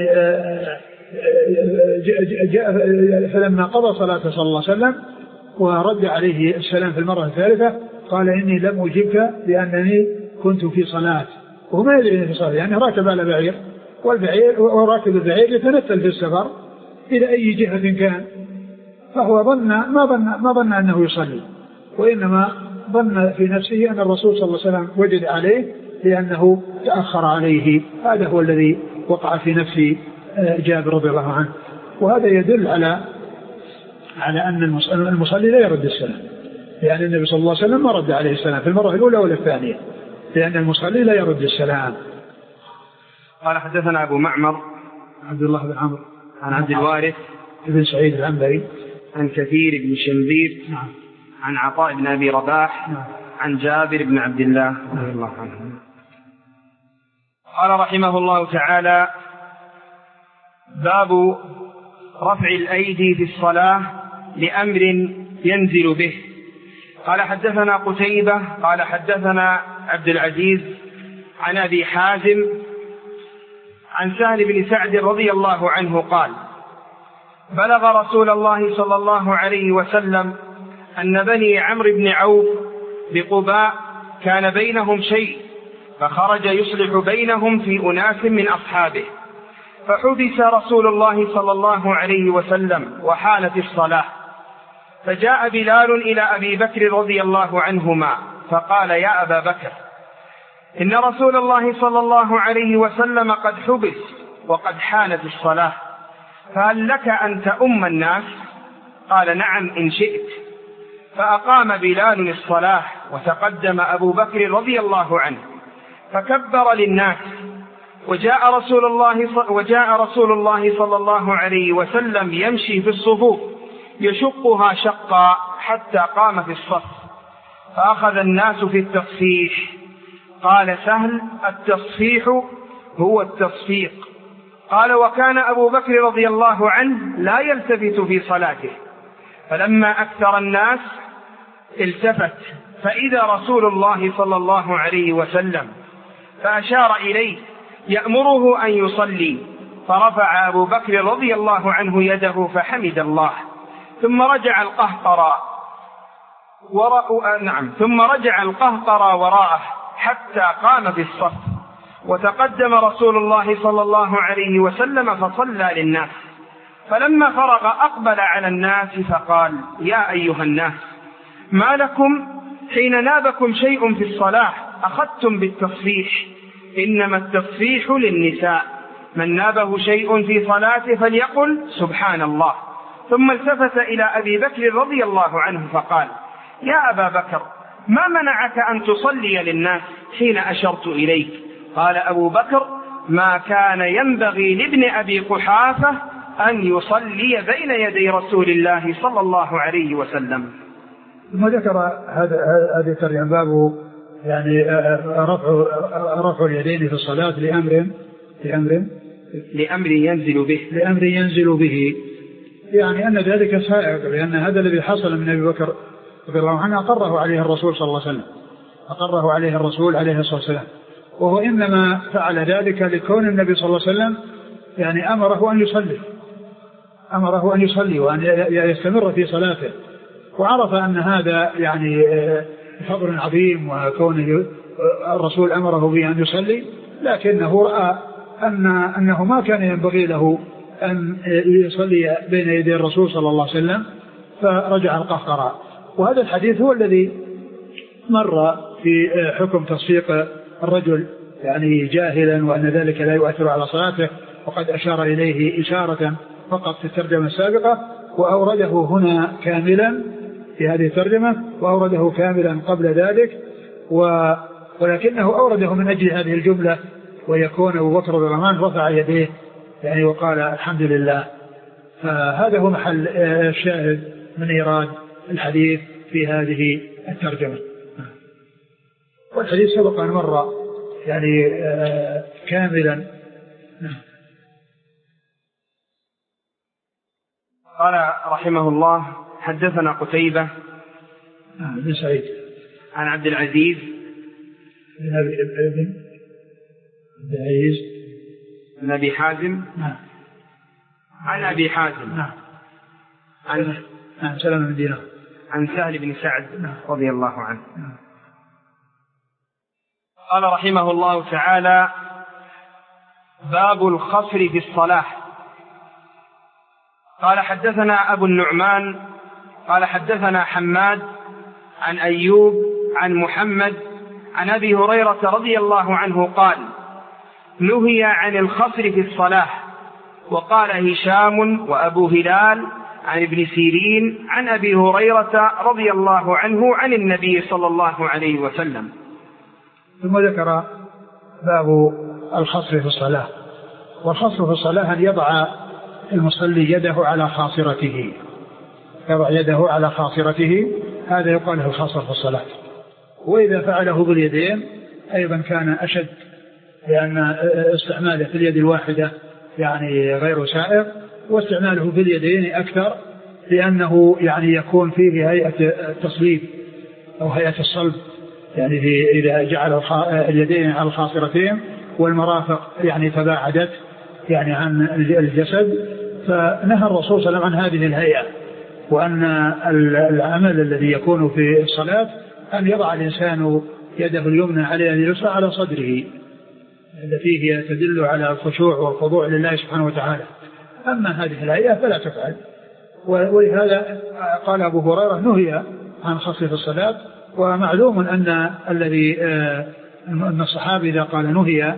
Speaker 2: جاء فلما قضى صلاة صلى الله عليه وسلم ورد عليه السلام في المرة الثالثة قال إني لم أجبك لأنني كنت في صلاة، وما يدري في صلاة، يعني راكب على بعير، والبعير وراكب البعير يتنفل في السفر إلى أي جهة كان، فهو ظن ما ظن ما ظن أنه يصلي، وإنما ظن في نفسه أن الرسول صلى الله عليه وسلم وجد عليه لأنه تأخر عليه. هذا هو الذي وقع في نفس جابر رضي الله عنه، وهذا يدل على على أن المصلي لا يرد السلام، لأن النبي صلى الله عليه وسلم ما رد عليه السلام في المرة الأولى ولا الثانية، لأن المصلي لا يرد السلام.
Speaker 1: قال حدثنا أبو معمر
Speaker 2: عبد الله بن عمرو
Speaker 1: عن عبد الوارث
Speaker 2: بن سعيد العنبري
Speaker 1: عن كثير بن شنبير
Speaker 2: نعم.
Speaker 1: عن عطاء بن أبي رباح
Speaker 2: نعم.
Speaker 1: عن جابر بن عبد الله رضي الله عنه قال رحمه الله تعالى: باب رفع الأيدي في الصلاة لأمر ينزل به. قال حدثنا قتيبة قال حدثنا عبد العزيز عن أبي حازم عن سهل بن سعد رضي الله عنه قال: بلغ رسول الله صلى الله عليه وسلم أن بني عمرو بن عوف بقباء كان بينهم شيء، فخرج يصلح بينهم في أناس من أصحابه، فحبس رسول الله صلى الله عليه وسلم وحانت الصلاة، فجاء بلال إلى أبي بكر رضي الله عنهما فقال: يا أبا بكر، إن رسول الله صلى الله عليه وسلم قد حبس وقد حانت الصلاة، فهل لك أن تؤم الناس؟ قال: نعم إن شئت. فأقام بلال الصلاة، وتقدم أبو بكر رضي الله عنه فكبر للناس، وجاء رسول الله وجاء رسول الله صلى الله عليه وسلم يمشي في الصفوف يشقها شقا حتى قام في الصف، فأخذ الناس في التصفيح. قال سهل: التصفيح هو التصفيق. قال: وكان أبو بكر رضي الله عنه لا يلتفت في صلاته، فلما أكثر الناس التفت فإذا رسول الله صلى الله عليه وسلم، فأشار إليه يأمره أن يصلي، فرفع أبو بكر رضي الله عنه يده فحمد الله، ثم رجع القهقرى وراء نعم ثم رجع القهقرى وراءه حتى قام في الصف، وتقدم رسول الله صلى الله عليه وسلم فصلى للناس، فلما فرغ أقبل على الناس فقال: يا أيها الناس، ما لكم حين نابكم شيء في الصلاة أخذتم بالتصفيح؟ إنما التصفيح للنساء، من نابه شيء في صلاته فليقل سبحان الله. ثم التفت إلى أبي بكر رضي الله عنه فقال: يا أبا بكر، ما منعك أن تصلي للناس حين أشرت إليك؟ قال أبو بكر: ما كان ينبغي لابن أبي قحافة أن يصلي بين يدي رسول الله صلى الله عليه وسلم.
Speaker 2: ثم ذكر هذا هذا الترجمة باب يعني رفع رفع اليدين في الصلاة لأمر لأمر
Speaker 1: لأمر ينزل به
Speaker 2: لأمر ينزل به يعني أن ذلك سائق، لأن هذا الذي حصل من أبي بكر رضي الله عنه أقره عليه الرسول صلى الله عليه وسلم أقره عليه الرسول عليه الصلاة والسلام، وهو إنما فعل ذلك لكون النبي صلى الله عليه وسلم يعني أمره أن يصلي أمره أن يصلي وأن يستمر في صلاته، وعرف أن هذا يعني فضل عظيم وكونه الرسول أمره به أن يصلي، لكنه رأى أن أنه ما كان ينبغي له أن يصلي بين يدي الرسول صلى الله عليه وسلم، فرجع القهقرى. وهذا الحديث هو الذي مر في حكم تصفيق الرجل يعني جاهلا، وأن ذلك لا يؤثر على صلاته، وقد أشار إليه إشارة فقط في الترجمة السابقة، وأورده هنا كاملا في هذه الترجمة، وأورده كاملا قبل ذلك، و ولكنه أورده من أجل هذه الجملة، ويكون أبو بكر بن الرحمن رفع يديه يعني وقال الحمد لله. فهذا هو محل الشاهد من إيراد الحديث في هذه الترجمة. والحديث سبق أن مر يعني كاملا.
Speaker 1: قال رحمه الله حدثنا قتيبة
Speaker 2: بن سعيد
Speaker 1: عن عبد العزيز
Speaker 2: بن أبي ابن عبد العزيز
Speaker 1: بن أبي حازم
Speaker 2: نعم
Speaker 1: عن أبي حازم
Speaker 2: نعم
Speaker 1: عن
Speaker 2: نعم سلام بن دينار
Speaker 1: عن سهل بن سعد
Speaker 2: نعم
Speaker 1: رضي الله عنه.
Speaker 2: نعم.
Speaker 1: قال رحمه الله تعالى باب الخصر في الصلاة. قال حدثنا أبو النعمان قال حدثنا حماد عن أيوب عن محمد عن أبي هريرة رضي الله عنه قال نهي عن الخصر في الصلاة. وقال هشام وأبو هلال عن ابن سيرين عن أبي هريرة رضي الله عنه عن النبي صلى الله عليه وسلم.
Speaker 2: ثم ذكر باب الخصر في الصلاة. والخصر في الصلاة أن يضع المصلي يده على خاصرته، يضع يده على خاصرته، هذا يقال له الخصر في الصلاة. وإذا فعله باليدين أيضا كان أشد، لأن استعماله في اليد الواحدة يعني غير سائغ، واستعماله في اليدين أكثر، لأنه يعني يكون فيه هيئة التصليب أو هيئة الصلب، يعني في إذا جعل اليدين على الخاصرتين والمرافق يعني تباعدت يعني عن الجسد. فنهى الرسول صلى الله عليه وسلم عن هذه الهيئة، وأن العمل الذي يكون في الصلاة أن يضع الإنسان يده اليمنى على يده اليسرى على صدره، التي هي تدل على الخشوع والخضوع لله سبحانه وتعالى. أما هذه الهيئة فلا تفعل. ولهذا قال أبو هريرة نهي عن خصر في الصلاة. ومعلوم أن الذي أن الصحابي إذا قال نهي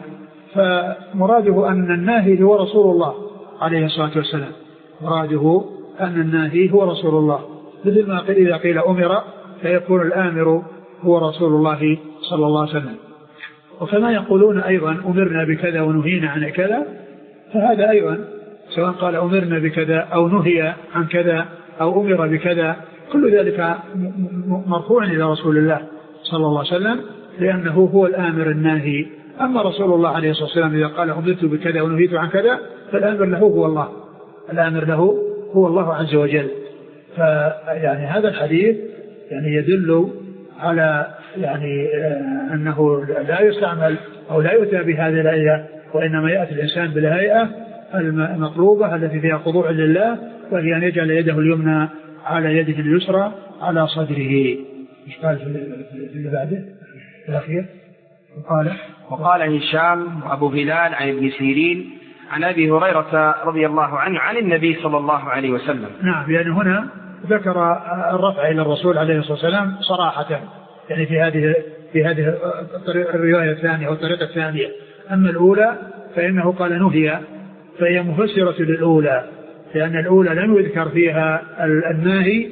Speaker 2: فمراده أن الناهي هو رسول الله عليه الصلاة والسلام، مراده أن الناهي هو رسول الله، مثل ما قيل إذا قيل أمر فيكون الآمر هو رسول الله صلى الله عليه وسلم. وكما يقولون أيضا أمرنا بكذا ونهينا عن كذا، فهذا أيضا سواء قال أمرنا بكذا أو نهي عن كذا أو أمر بكذا، كل ذلك مرفوع إلى رسول الله صلى الله عليه وسلم، لأنه هو الآمر الناهي. أما رسول الله عليه الصلاة والسلام إذا قال أمرت بكذا ونهيت عن كذا فالآمر له هو الله، الآمر له هو الله عز وجل. فيعني هذا الحديث يعني يدل على يعني أنه لا يستعمل أو لا يؤتى بهذه الهيئة، وإنما يأتي الإنسان بالهيئة المطلوبة التي فيها خضوع لله، وهي أن يجعل يده اليمنى على يده اليسرى على صدره. مش قال في اللي بعده في الأخير؟ وقال
Speaker 1: وقال هشام وأبو هلال عن ابن سيرين عن أبي هريرة رضي الله عنه عن النبي صلى الله عليه وسلم.
Speaker 2: نعم، يعني هنا ذكر الرفع إلى الرسول عليه الصلاة والسلام صراحة، يعني في هذه في هذه الرواية الثانية والطريقة الثانية. أما الأولى فإنه قال نهي، فهي مفسرة للأولى، لأن الأولى لم يذكر فيها الناهي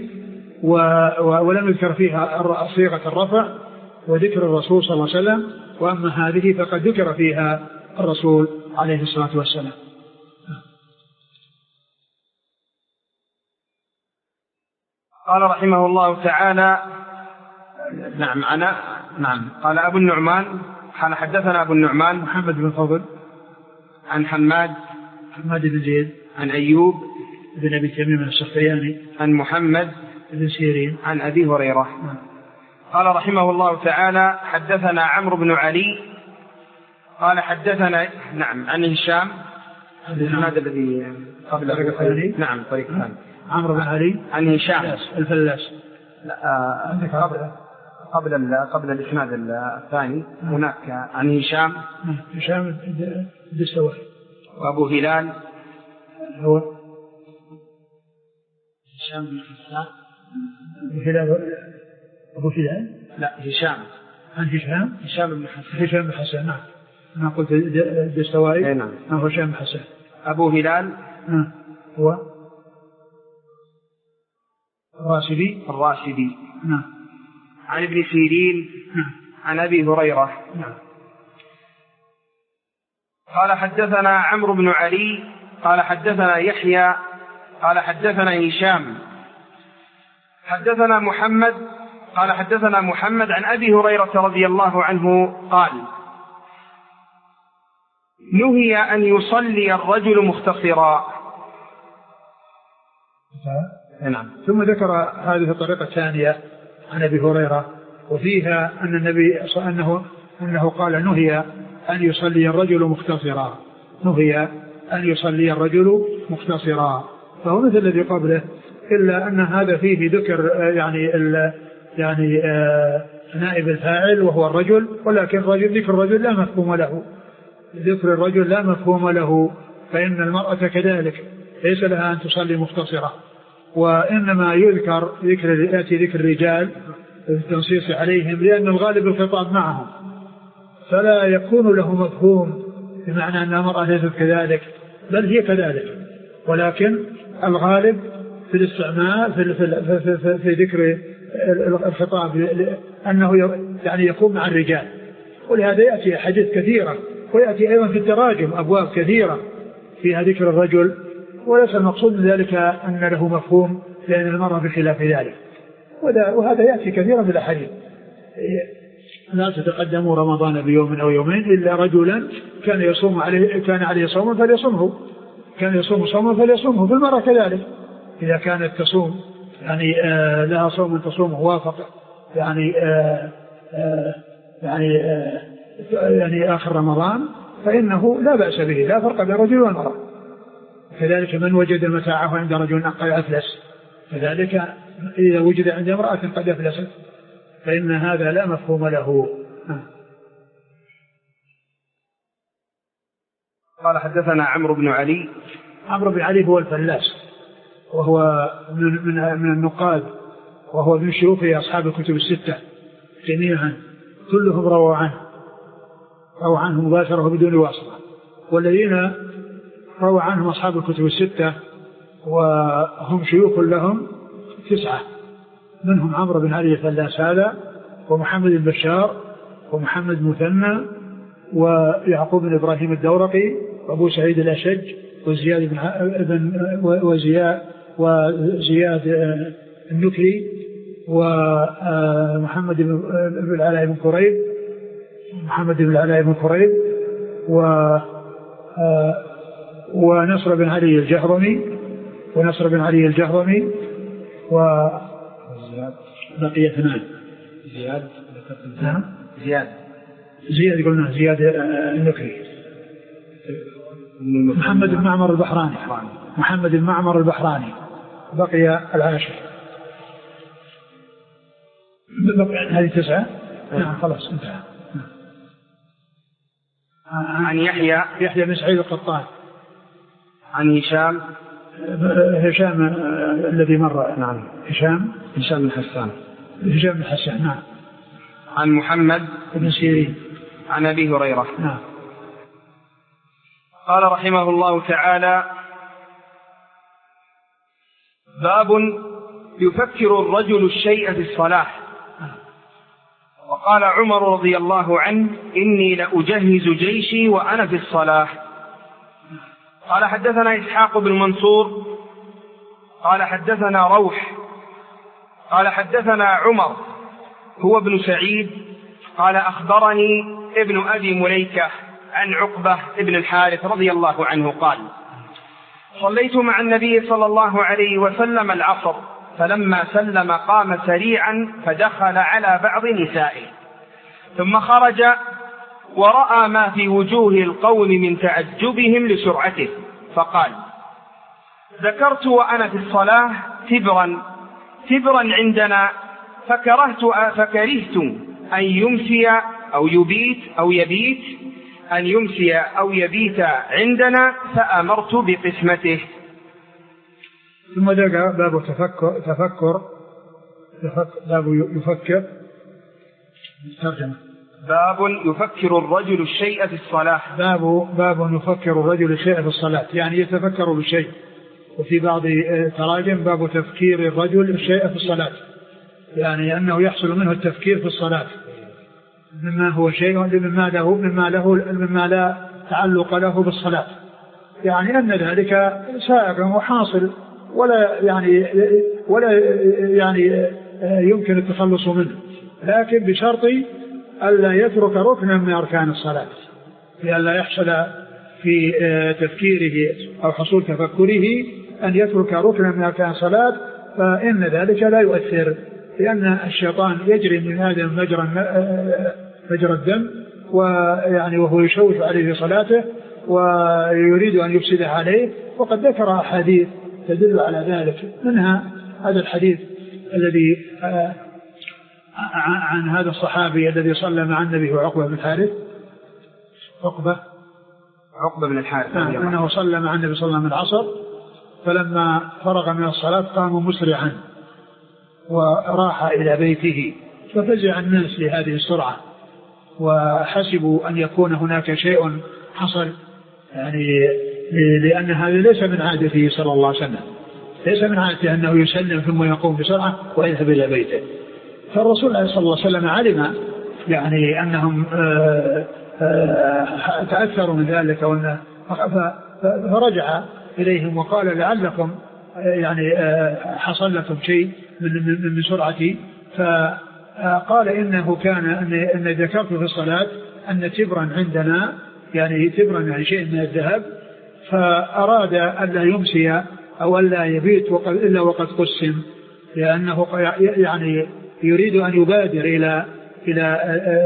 Speaker 2: ولم يذكر فيها صيغة الرفع وذكر الرسول صلى الله عليه وسلم، وأما هذه فقد ذكر فيها الرسول عليه الصلاة والسلام.
Speaker 1: قال رحمه الله تعالى نعم أنا نعم قال أبو النعمان قال حدثنا أبو النعمان
Speaker 2: محمد بن فضل
Speaker 1: عن حماد
Speaker 2: حماد بن زيد
Speaker 1: عن أيوب
Speaker 2: بن أبي تميم السختياني
Speaker 1: عن محمد
Speaker 2: بن سيرين
Speaker 1: عن أبي هريرة. قال رحمه الله تعالى حدثنا عمرو بن علي قال حدثنا نعم عن هشام هذا الذي قبل
Speaker 2: الثاني
Speaker 1: نعم طريق ثاني
Speaker 2: عمرو بن علي
Speaker 1: عن هشام
Speaker 2: الفلاس.
Speaker 1: لا عندك قبل قبل قبل الإسناد الثاني هناك عن هشام
Speaker 2: هشام الدستوائي
Speaker 1: وأبو هلال
Speaker 2: هو
Speaker 1: هشام بن حسان
Speaker 2: أبو هلال أبو هلال
Speaker 1: لا هشام
Speaker 2: عن هشام
Speaker 1: هشام بن حسان
Speaker 2: هشام بن حسان. نعم أنا قلت الدستوائي
Speaker 1: نعم
Speaker 2: هشام بن حسان.
Speaker 1: أبو هلال
Speaker 2: هو الراشدي
Speaker 1: الراشدي
Speaker 2: نعم.
Speaker 1: عن ابن سيرين
Speaker 2: نعم.
Speaker 1: عن أبي هريرة
Speaker 2: نعم.
Speaker 1: قال حدثنا عمرو بن علي قال حدثنا يحيى قال حدثنا هشام حدثنا محمد قال حدثنا محمد عن أبي هريرة رضي الله عنه قال نهي أن يصلي الرجل مختصرا.
Speaker 2: نعم. ثم ذكر هذه الطريقة الثانية عن أبي هريرة وفيها أن النبي أنه أنه قال نهي أن يصلي الرجل مختصرا نهي أن يصلي الرجل مختصرا فهو مثل الذي قبله إلا أن هذا فيه ذكر يعني ال يعني آه نائب الفاعل وهو الرجل ولكن الرجل ذكر الرجل لا مفهوم له ذكر الرجل لا مفهوم له فإن المرأة كذلك ليس لها أن تصلي مختصرة وإنما يذكر ذكر يأتي ذكر الرجال التنصيص عليهم لأن الغالب الخطاب معهم فلا يكون له مفهوم بمعنى أن المرأة ليست كذلك بل هي كذلك ولكن الغالب في الاستعمال في, في, في, في, في ذكر الخطاب أنه يعني يكون مع الرجال ولهذا يأتي حديث كثيرة ويأتي أيضا في التراجم أبواب كثيرة فيها ذكر الرجل وليس المقصود من ذلك أن له مفهوم لأن المرأة بخلاف ذلك وهذا يأتي كثيرا في الأحاديث لا تتقدموا رمضان بيوم أو يومين إلا رجلا كان يصوم عليه كان عليه صوم فليصومه كان يصوم صوما فليصومه في المرأة كذلك إذا كانت تصوم يعني آه لها صوم تصومه وافق يعني آه آه يعني آه يعني آخر رمضان فإنه لا بأس به لا فرق بين الرجل والمرأة كذلك من وجد متاعه عند رجل قد أفلس كذلك إذا وجد عند امرأة قد أفلست فإن هذا لا مفهوم له.
Speaker 1: قال حدثنا عمرو بن علي
Speaker 2: عمرو بن علي هو الفلاس وهو من, من, من النقاد وهو من شيوخ أصحاب الكتب الستة جميعا كلهم رووا عنه رووا عنه مباشرة بدون واسطة والذين رووا عنهم أصحاب الكتب الستة وهم شيوخ لهم تسعة منهم عمرو بن علي الفلاس هذا ومحمد البشار ومحمد مثنى ويعقوب بن إبراهيم الدورقي وأبو سعيد الأشج وزياد بن وزياد وزياد النكري ومحمد بن العلاء بن كريب محمد بن العلاء بن كريب و ونصر بن علي الجهضمي ونصر بن علي الجهضمي و بقي اثنان
Speaker 1: زياد
Speaker 2: نعم
Speaker 1: زياد
Speaker 2: زياد قلنا زياد النكري محمد بن معمر البحراني محمد بن معمر البحراني بقي العاشر بقي هذه تسعة نعم خلاص انتهى.
Speaker 1: عن يحيى
Speaker 2: يحيى بن سعيد القطان
Speaker 1: عن هشام
Speaker 2: هشام الذي مر نعم هشام
Speaker 1: هشام بن حسان
Speaker 2: هشام بن حسان نعم
Speaker 1: عن محمد
Speaker 2: بن سيرين
Speaker 1: عن أبي هريرة
Speaker 2: نعم.
Speaker 1: قال رحمه الله تعالى باب يفكر الرجل الشيء في الصلاة. وقال عمر رضي الله عنه إني لأجهز جيشي وأنا في الصلاة. قال حدثنا إسحاق بن منصور قال حدثنا روح قال حدثنا عمر هو ابن سعيد قال أخبرني ابن أبي مليكة عن عقبة ابن الحارث رضي الله عنه قال صليت مع النبي صلى الله عليه وسلم العصر فلما سلم قام سريعا فدخل على بعض نسائه ثم خرج ورأى ما في وجوه القوم من تعجبهم لسرعته فقال ذكرت وأنا في الصلاة تبرا تبرا عندنا فكرهت فكرهت أن يمسي أو يبيت أو يبيت أن يمسي أو يبيت عندنا فأمرت بقسمته.
Speaker 2: ثم ذكر باب تفكر تفكر باب يفكر ترجمة
Speaker 1: باب يفكر الرجل الشيء في الصلاة.
Speaker 2: باب باب يفكر الرجل الشيء في الصلاة، يعني يتفكر بالشيء. وفي بعض تراجم باب تفكير الرجل الشيء في الصلاة، يعني أنه يحصل منه التفكير في الصلاة مما هو شيء مما له مما له مما لا تعلق له بالصلاة، يعني أن ذلك سائغ وحاصل ولا يعني ولا يعني يمكن التخلص منه، لكن بشرط ألا يترك ركنا من أركان الصلاة، لألا يحصل في تفكيره أو حصول تفكره أن يترك ركنا من أركان الصلاة، فإن ذلك لا يؤثر، لأن الشيطان يجري من آدم مجرى مجرى الدم، ويعني وهو يشوش عليه صلاته ويريد أن يفسده عليه. وقد ذكر أحاديث تدل على ذلك، منها هذا الحديث الذي عن هذا الصحابي الذي صلى مع النبي عقبة بن الحارث عقبة
Speaker 1: عقبة بن الحارث
Speaker 2: أنه صلى مع النبي صلى الله عليه وسلم العصر، فلما فرغ من الصلاة قام مسرعا وراح إلى بيته، ففزع الناس لهذه السرعة وحسبوا أن يكون هناك شيء حصل، يعني لأن هذا ليس من عادته صلى الله عليه وسلم، ليس من عادته أنه يسلم ثم يقوم بسرعة ويذهب إلى بيته. فالرسول صلى الله عليه وسلم علم يعني أنهم تأثروا من ذلك، فرجع إليهم وقال لعلكم يعني حصل لكم شيء من من سرعتي. فقال إنه كان أن ذكرت في الصلاة أن تبرا عندنا، يعني تبرا يعني شيء من الذهب، فأراد ألا يمسي أو ألا يبيت إلا وقد قسم، لأنه يعني يريد أن يبادر إلى إلى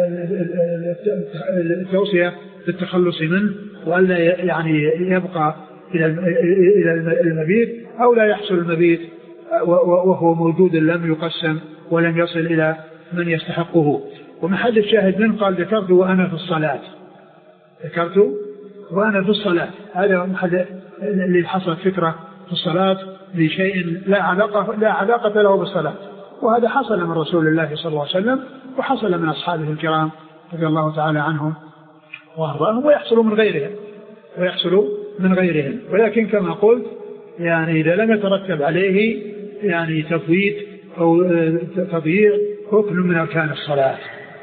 Speaker 2: التوصية بالتخلص منه، وألا يعني يبقى إلى إلى المبيت أو لا يحصل المبيت وهو موجود لم يقسم ولم يصل إلى من يستحقه. ومحل الشاهد من قال ذكرت وأنا في الصلاة، ذكرت وأنا في الصلاة، هذا محل اللي حصل فكرة في الصلاة لشيء لا علاقة لا علاقة له بالصلاة، وهذا حصل من رسول الله صلى الله عليه وسلم وحصل من أصحابه الكرام رضي الله تعالى عنهم وأرضاهم، ويحصل من غيرهم ويحصل من غيرهم ولكن كما قلت يعني إذا لم يترتب عليه يعني تفويت أو تضييع ركن من أركان الصلاة.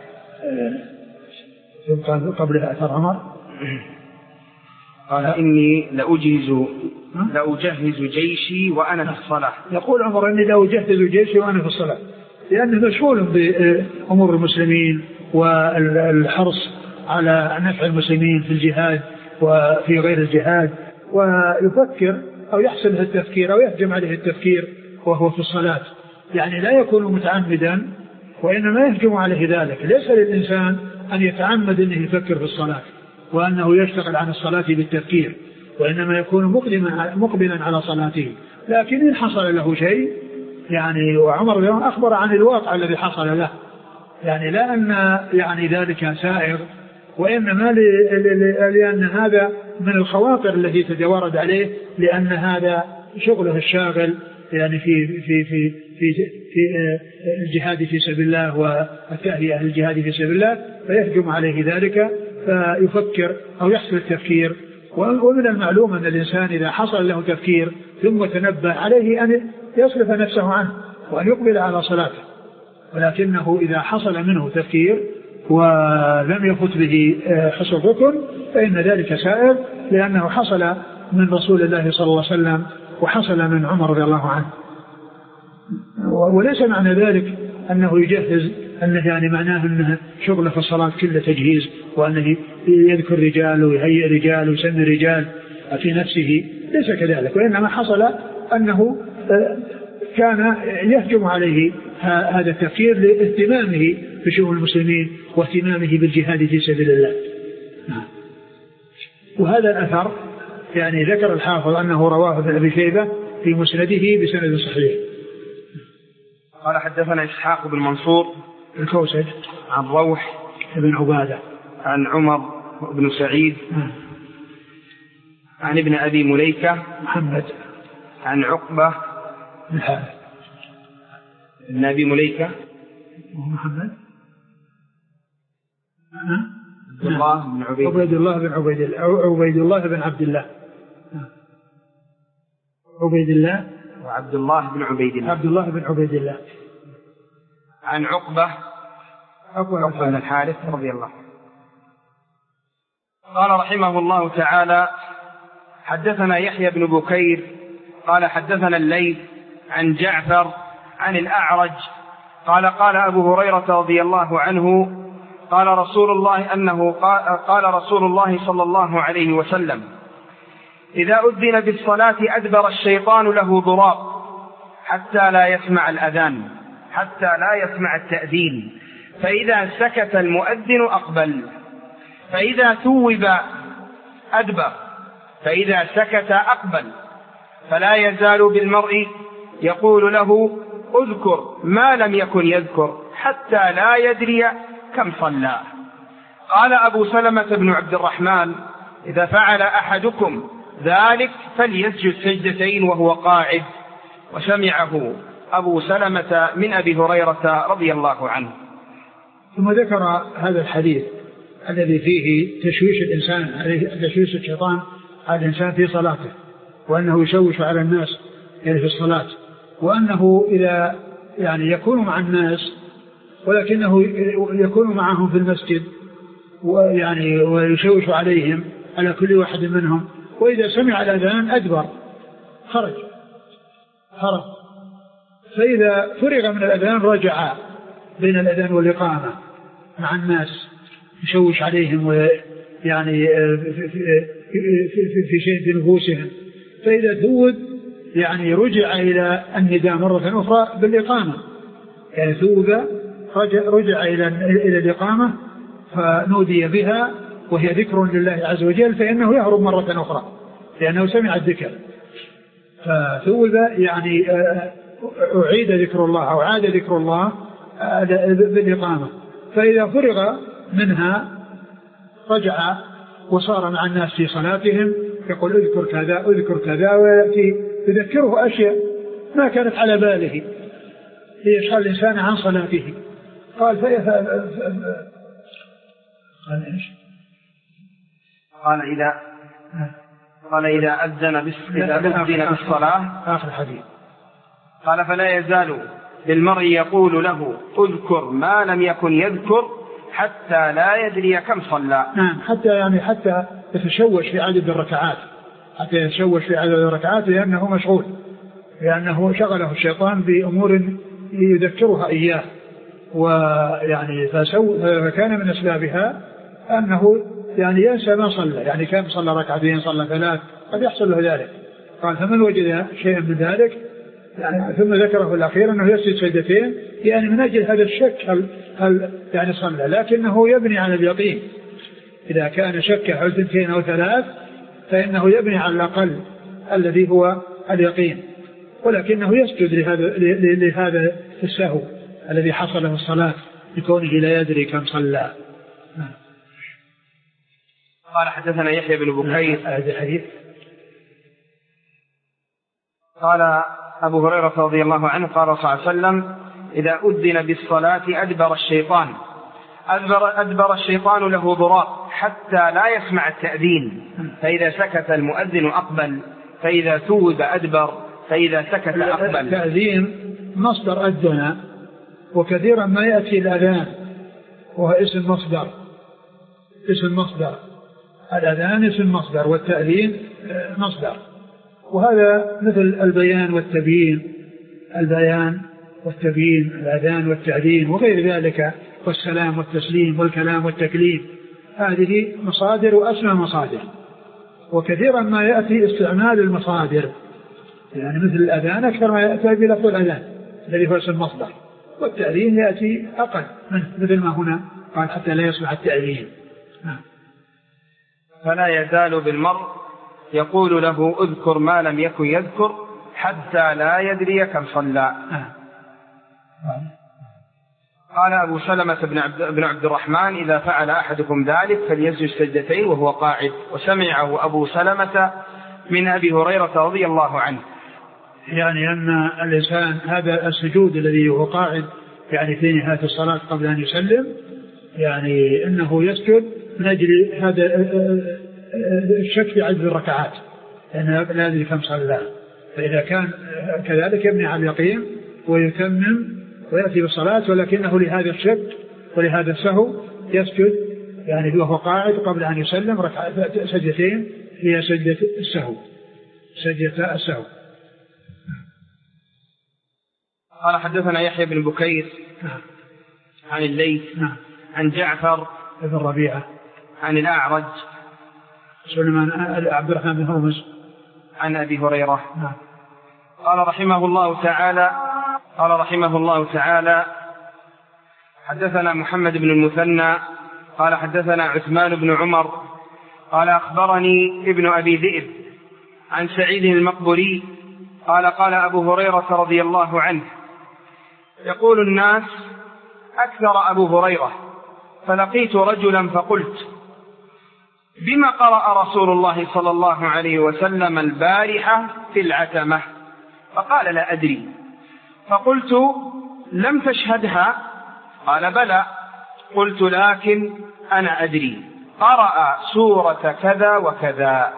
Speaker 2: قبلها أثر عمر
Speaker 1: قال إني لأجهز لأجهز جيشي وأنا في الصلاة.
Speaker 2: يقول عمر إني لأجهز جيشي وأنا في الصلاة، لأنه مشغول بأمور المسلمين والحرص على نفع المسلمين في الجهاد وفي غير الجهاد، ويفكر أو يحسن التفكير أو يهجم عليه التفكير وهو في الصلاة، يعني لا يكون متعمدا وإنما يهجم عليه ذلك. ليس للإنسان أن يتعمد أنه يفكر في الصلاة وأنه يشتغل عن الصلاة بالتفكير، وإنما يكون مقبلا على صلاته. لكن إن حصل له شيء يعني، وعمر اليوم أخبر عن الواقع الذي حصل له، يعني لا أن يعني ذلك سائر، وإنما لأن هذا من الخواطر التي تتوارد عليه، لأن هذا شغله الشاغل يعني في في في في في الجهاد في سبيل الله والتأهية للجهاد في سبيل الله، فيهجم عليه ذلك فيفكر أو يحصل التفكير. ومن المعلوم أن الإنسان إذا حصل له تفكير ثم تنبه عليه أن يصرف نفسه عنه وأن يقبل على صلاته، ولكنه إذا حصل منه تفكير ولم يفت به حصل ركن فإن ذلك سائر، لأنه حصل من رسول الله صلى الله عليه وسلم وحصل من عمر رضي الله عنه. وليس معنى ذلك أنه يجهز، أنه يعني معناه أنه شغله في الصلاة كله تجهيز، وأنه يذكر رجال ويهيئ رجال ويسمي رجال في نفسه، ليس كذلك، وإنما حصل أنه كان يهجم عليه هذا التفكير لاهتمامه بشؤون المسلمين واهتمامه بالجهاد في سبيل الله. وهذا الأثر يعني ذكر الحافظ أنه رواه ابن أبي شيبة في مسنده بسند صحيح.
Speaker 1: قال حدثنا إسحاق بن منصور
Speaker 2: الكوسج
Speaker 1: عن روح
Speaker 2: بن عبادة
Speaker 1: عن عمر بن سعيد عن ابن أبي مليكة
Speaker 2: محمد
Speaker 1: عن عقبة
Speaker 2: بن حارث
Speaker 1: ابن أبي مليكة
Speaker 2: محمد
Speaker 1: عبد الله بن عبيد
Speaker 2: عبيد الله بن عبيد الله عبيد الله بن عبد الله عبيد الله
Speaker 1: وعبد الله بن عبيد الله
Speaker 2: عبد الله بن عبيد الله
Speaker 1: عن عقبة عقبة بن الحارث رضي الله عنه قال رحمه الله تعالى حدثنا يحيى بن بكير قال حدثنا الليث عن جعفر عن الأعرج قال قال أبو هريرة رضي الله عنه قال رسول الله أنه قال رسول الله صلى الله عليه وسلم إذا أذن بالصلاة أدبر الشيطان له ضراب حتى لا يسمع الأذان حتى لا يسمع التأذين فإذا سكت المؤذن أقبل فإذا ثوب أدبر فإذا سكت أقبل فلا يزال بالمرء يقول له اذكر ما لم يكن يذكر حتى لا يدري كم صلى. قال أبو سلمة بن عبد الرحمن إذا فعل أحدكم ذلك فليسجد سجدتين وهو قاعد. وسمعه أبو سلمة من أبي هريرة رضي الله عنه.
Speaker 2: ثم ذكر هذا الحديث الذي فيه تشويش الإنسان تشويش الشيطان على الإنسان في صلاته وأنه يشوش على الناس يعني في الصلاة وأنه إذا يعني يكون مع الناس ولكنه يكون معهم في المسجد ويعني ويشوش عليهم على كل واحد منهم وإذا سمع الأذان أدبر خرج خرج فإذا فرغ من الأذان رجع بين الأذان والإقامة مع الناس يشوش عليهم ويعني في, في, في, في شيء في نفوسهم فإذا ثوب يعني رجع إلى النداء مرة أخرى بالإقامة يعني ثوب رجع, رجع إلى, إلى الإقامة فنودي بها وهي ذكر لله عز وجل فإنه يهرب مرة أخرى لأنه سمع الذكر فثوب يعني أعيد ذكر الله أو عاد ذكر الله بالإقامة فإذا فرغ منها رجع وصار مع الناس في صلاتهم يقول اذكر كذا اذكر كذا ويأتي يذكره أشياء ما كانت على باله ليشغل الإنسان عن صلاته. قال فإذا قال إيش
Speaker 1: قال إذا قال إذا أذن بالصلاة
Speaker 2: آخر حديث
Speaker 1: قال فلا يزال بالمرء يقول له اذكر ما لم يكن يذكر حتى لا يدري كم صلى.
Speaker 2: نعم حتى يعني حتى يتشوش في عدد الركعات حتى يتشوش في عدد الركعات لأنه مشغول لأنه شغله الشيطان بأمور يذكرها إياه ويعني فكان من أسبابها أنه يعني ينسى ما صلى يعني كم صلى ركعتين صلى ثلاث قد يحصل له ذلك. قال فمن وجد شيئا من ذلك يعني ثم ذكره في الأخير أنه يسجد سجدتين يعني من أجل هذا الشك هل, هل يعني صلى لكنه يبني على اليقين إذا كان شك هل اثنتين أو ثلاث فإنه يبني على الأقل الذي هو اليقين ولكنه يسجد لهذا, لهذا السهو الذي حصل له الصلاة لكونه لا يدري كم صلى.
Speaker 1: قال حدثنا يحيى بن بكير
Speaker 2: هذا الحديث
Speaker 1: قال أبو هريرة رضي الله عنه قال صلى الله عليه وسلم إذا أذن بالصلاة أدبر الشيطان أدبر, أدبر الشيطان له ضراب حتى لا يسمع التأذين فإذا سكت المؤذن أقبل فإذا ثوب أدبر فإذا سكت أقبل.
Speaker 2: التأذين مصدر أذن وكثيرا ما يأتي الأذان وهو اسم مصدر اسم مصدر الأذان اسم مصدر والتأذين مصدر وهذا مثل البيان والتبيين البيان والتبيين الأذان والتعليم وغير ذلك والسلام والتسليم والكلام والتكليم هذه مصادر وأسمى مصادر وكثيرا ما يأتي استعمال المصادر يعني مثل الأذان أكثر ما يأتي بلفظ الأذان الذي هو اسم مصدر والتعليم يأتي أقل مثل ما هنا قال حتى لا يصبح التعليم.
Speaker 1: فلا يزال بالمرء يقول له اذكر ما لم يكن يذكر حتى لا يدري كم صلى. قال أبو سلمة بن عبد, بن عبد الرحمن إذا فعل أحدكم ذلك فليسجد سجدتين وهو قاعد. وسمعه أبو سلمة من أبي هريرة رضي الله عنه
Speaker 2: يعني أن الإنسان هذا السجود الذي هو قاعد يعني في نهاية الصلاة قبل أن يسلم يعني أنه يسجد من أجل هذا الشك في عدد الركعات لأنه لا يدري كم صلى. فإذا كان كذلك يبني على اليقين ويتمم ويأتي بالصلاة، ولكنه لهذا الشك ولهذا السهو يسجد يعني وهو قاعد قبل أن يسلم ركعة سجدتين هي سجدة السهو سجدة السهو.
Speaker 1: قال حدثنا يحيى بن بكير عن الليث عن جعفر
Speaker 2: بن ربيعة
Speaker 1: عن الأعرج
Speaker 2: سليمان عبد الرحمن بن هرمز
Speaker 1: عن أبي هريرة قال رحمه الله تعالى قال رحمه الله تعالى حدثنا محمد بن المثنى قال حدثنا عثمان بن عمر قال أخبرني ابن أبي ذئب عن سعيد المقبري قال قال أبو هريرة رضي الله عنه يقول الناس أكثر أبو هريرة، فلقيت رجلا فقلت بما قرأ رسول الله صلى الله عليه وسلم البارحة في العتمة؟ فقال لا أدري. فقلت لم تشهدها؟ قال بلى. قلت لكن أنا أدري، قرأ سورة كذا وكذا.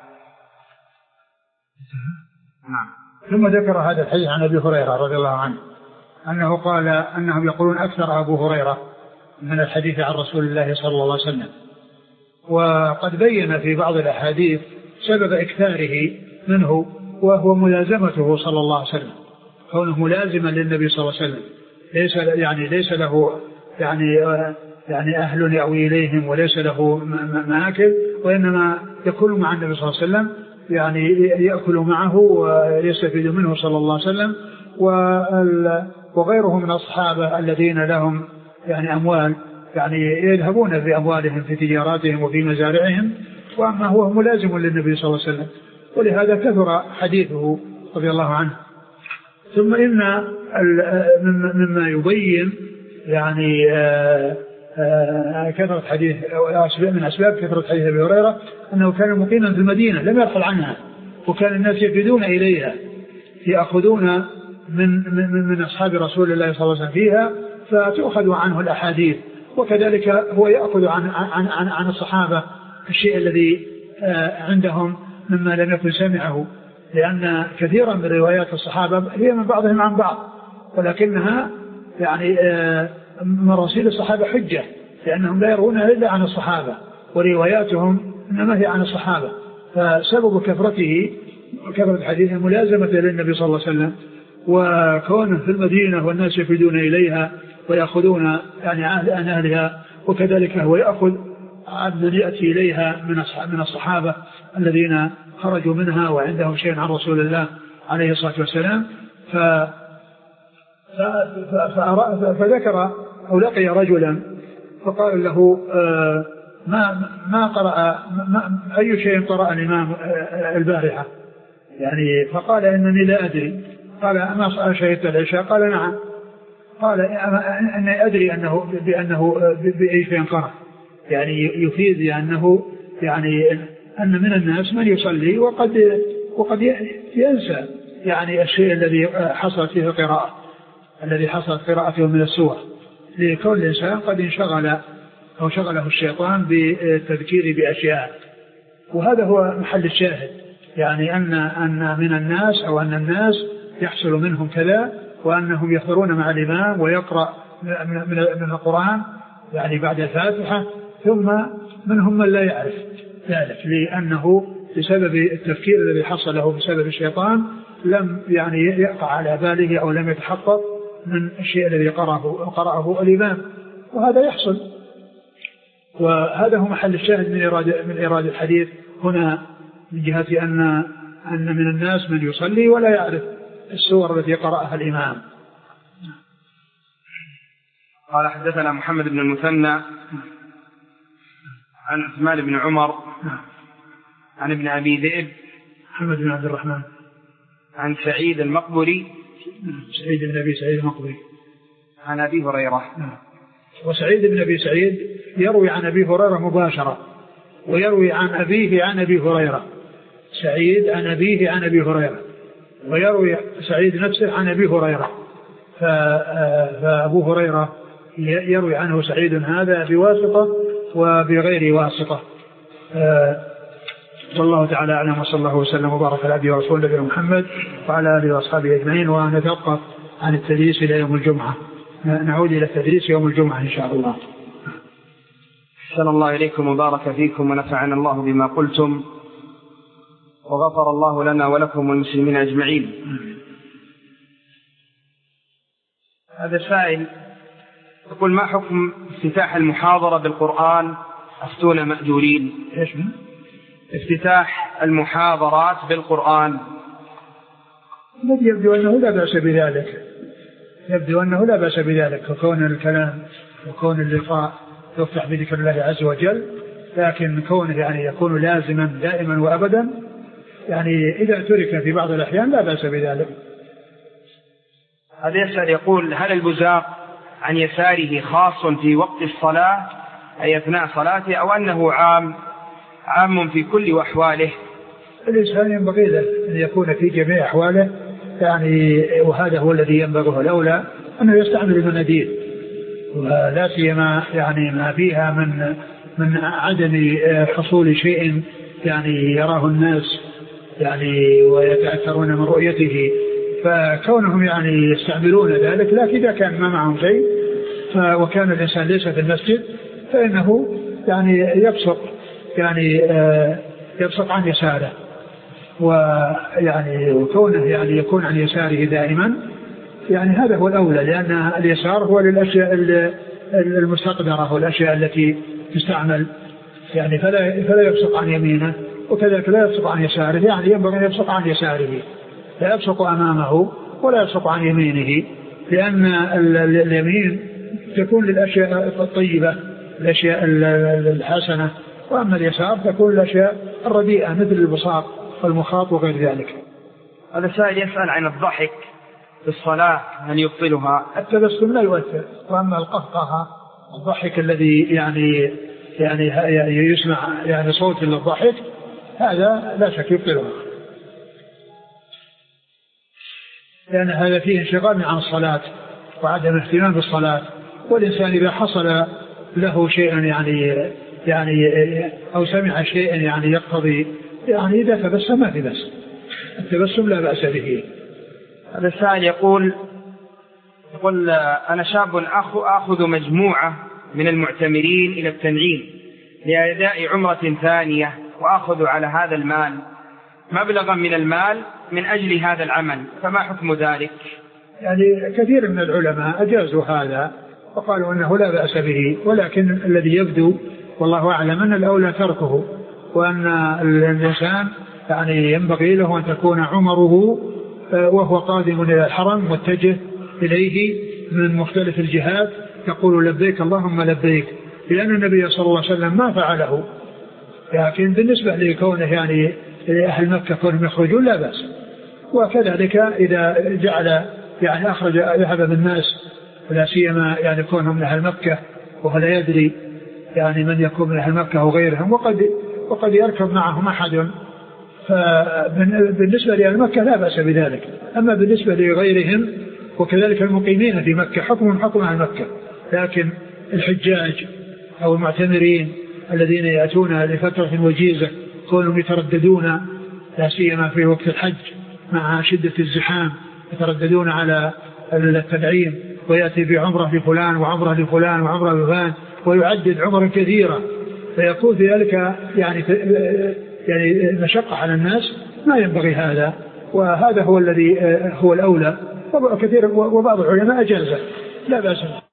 Speaker 2: نعم. ثم ذكر هذا الحديث عن أبي هريرة رضي الله عنه أنه قال أنهم يقولون أكثر أبو هريرة من الحديث عن رسول الله صلى الله عليه وسلم، وقد بين في بعض الأحاديث سبب إكثاره منه وهو ملازمته صلى الله عليه وسلم، كونه ملازما للنبي صلى الله عليه وسلم، ليس يعني ليس له يعني يعني أهل يأوي إليهم وليس له مآكل، وإنما يكون مع النبي صلى الله عليه وسلم، يعني يأكل معه ويستفيد منه صلى الله عليه وسلم، وغيره من الصحابة الذين لهم يعني أموال يعني يذهبون في أموالهم في تجاراتهم وفي مزارعهم، وأما هو ملازم للنبي صلى الله عليه وسلم، ولهذا كثر حديثه رضي الله عنه. ثم إن مما يبين يعني كثرة حديث من أسباب كثرة حديث أبي هريرة أنه كان مقيما في المدينة لم يرحل عنها، وكان الناس يفيدون إليها يأخذون من من من أصحاب رسول الله صلى الله عليه وسلم فيها فتأخذ عنه الأحاديث، وكذلك هو يأخذ عن عن عن, عن الصحابة الشيء الذي عندهم مما لم يكن سمعه، لأن كثيرا من روايات الصحابة هي من بعضهم عن بعض، ولكنها يعني مراسيل الصحابة حجة لأنهم لا يرونها إلا عن الصحابة، ورواياتهم إنما هي عن الصحابة، فسبب كثرته كثرة حديثه ملازمة للنبي صلى الله عليه وسلم، وكونه في المدينة والناس يفيدون إليها ويأخذون يعني عن أهلها، وكذلك هو يأخذ عن يأتي إليها من الصحابة الذين خرجوا منها وعندهم شيء عن رسول الله عليه الصلاة والسلام. ف فذكر أو لقي رجلا فقال له ما ما قرأ ما أي شيء قرأ الإمام البارحة يعني؟ فقال إنني لا أدري. قال أما شهدت العشاء؟ قال نعم. قال أني أدري أنه بأنه بأي شيء قرأ، يعني يفيد أنه يعني أن من الناس من يصلي وقد وقد ينسى يعني الشيء الذي حصلت فيه القراءة الذي حصلت قراءته من السور، لكل إنسان قد انشغل أو شغله الشيطان بالتذكير بأشياء، وهذا هو محل الشاهد، يعني أن أن من الناس أو أن الناس يحصل منهم كذا، وأنهم يحضرون مع الإمام ويقرأ من القرآن يعني بعد الفاتحة، ثم منهم من لا يعرف ذلك لأنه بسبب التفكير الذي حصل له بسبب الشيطان لم يعني يقع على باله أو لم يتحقق من الشيء الذي قرأه, قرأه الإمام، وهذا يحصل. وهذا هو محل الشاهد من إرادة, من إرادة الحديث هنا، من جهة أن, أن من الناس من يصلي ولا يعرف السور التي قرأها الإمام.
Speaker 1: قال حدثنا محمد بن المثنى عن عثمان بن عمر عن ابن أبي ذئب
Speaker 2: محمد بن عبد الرحمن
Speaker 1: عن سعيد المقبري
Speaker 2: سعيد بن أبي سعيد المقبري
Speaker 1: عن أبي هريرة.
Speaker 2: وسعيد بن أبي سعيد يروي عن أبي هريرة مباشرة، ويروي عن أبيه عن أبي هريرة، سعيد عن أبيه عن أبي هريرة، ويروي سعيد نفسه عن أبي هريرة. فأبو هريرة يروي عنه سعيد هذا بواسطة وبغير واسطة. والله تعالى أعلم، وصلى الله وسلم وبارك على عبده ورسوله نبينا محمد وعلى آله وأصحابه أجمعين. ونتوقف عن التدريس إلى يوم الجمعة، نعود إلى التدريس يوم الجمعة إن شاء الله.
Speaker 1: أحسن الله إليكم وبارك فيكم ونفعنا الله بما قلتم وغفر الله لنا ولكم والمسلمين أجمعين. هذا السائل يقول: ما حكم افتتاح المحاضرة بالقرآن أفتون مأجورين؟
Speaker 2: إيش
Speaker 1: افتتاح المحاضرات بالقرآن؟
Speaker 2: الذي يبدو أنه لا بأس بذلك، يبدو أنه لا بأس بذلك، وكون الكلام وكون اللقاء يفتح بذكر الله عز وجل، لكن كونه يعني يكون لازما دائما وأبدا، يعني إذا ترك في بعض الأحيان لا بأس بذلك.
Speaker 1: هذا يسأل يقول: هل البزاق عن يساره خاص في وقت الصلاة أي أثناء صلاته، أو أنه عام عام في كل أحواله؟
Speaker 2: الإنسان ينبغي له أن يكون في جميع أحواله، يعني وهذا هو الذي ينبغي الأولى أنه يستعمل المناديل، ولا سيما يعني ما فيها من من عدم حصول شيء يعني يراه الناس يعني ويتأثرون من رؤيته، فكونهم يعني يستعملون ذلك. لكن إذا كان ما معهم شيء وكان الإنسان ليس في المسجد فإنه يعني يبصق يعني يبصق عن يساره، ويعني وكونه يعني يكون عن يساره دائما، يعني هذا هو الأولى، لأن اليسار هو للأشياء المستقدرة والأشياء التي تستعمل، يعني فلا فلا يبصق عن يمينه وكذلك لا يبصق عن يساره، يعني ينبغي أن يبصق عن يساره، لا يبصق أمامه ولا يبصق عن يمينه، لأن اليمين تكون للأشياء الطيبة الأشياء الحسنة، وأما اليسار تكون الأشياء الرديئة مثل البصاق والمخاط وغير ذلك.
Speaker 1: هذا سائل يسأل عن الضحك في الصلاة هل يبطلها؟
Speaker 2: التبسم لا يؤثر، وأما القهقه الضحك الذي يعني يعني يعني يسمع يعني صوت للضحك هذا لا شك يبطلها، لأن هذا فيه انشغال عن الصلاة وعدم اهتمام بالصلاة. والإنسان إذا حصل له شيء يعني يعني أو سمع شيء يعني يقتضي يعني إذا تبسم ما في بس، التبسم لا بأس به.
Speaker 1: هذا السائل يقول يقول أنا شاب أخذ مجموعة من المعتمرين إلى التنعيم لأداء عمرة ثانية، وأخذ على هذا المال مبلغا من المال من أجل هذا العمل، فما حكم ذلك؟
Speaker 2: يعني كثير من العلماء أجازوا هذا وقالوا أنه لا بأس به، ولكن الذي يبدو والله أعلم أن الأولى تركه، وأن الإنسان يعني ينبغي له أن تكون عمره وهو قادم إلى الحرم متجه إليه من مختلف الجهات يقول لبيك اللهم لبيك، لأن النبي صلى الله عليه وسلم ما فعله. لكن بالنسبة لكونه يعني أهل مكة كونهم يخرجون لا بأس، وكذلك إذا جعل يعني أخرج ذهب بالناس ولا سيما يعني كونهم من أهل مكة وهو لا يدري يعني من يكون من أهل مكة وغيرهم، وقد وقد يركب معهم أحد، فبالنسبة لأهل مكة لا بأس بذلك. أما بالنسبة لغيرهم وكذلك المقيمين في مكة حكم حكم أهل مكة، لكن الحجاج أو المعتمرين الذين يأتون لفترة وجيزة كونهم يترددون لا سيما في وقت الحج مع شدة الزحام، يترددون على التنعيم ويأتي بعمرة لفلان وعمرة لفلان وعمرة لفلان ويعدد عمر كثيرة، فيكون في ذلك يعني يعني مشقة على الناس، ما ينبغي هذا، وهذا هو الذي هو الأولى، وكثير وبعض العلماء أجازه لا بأس.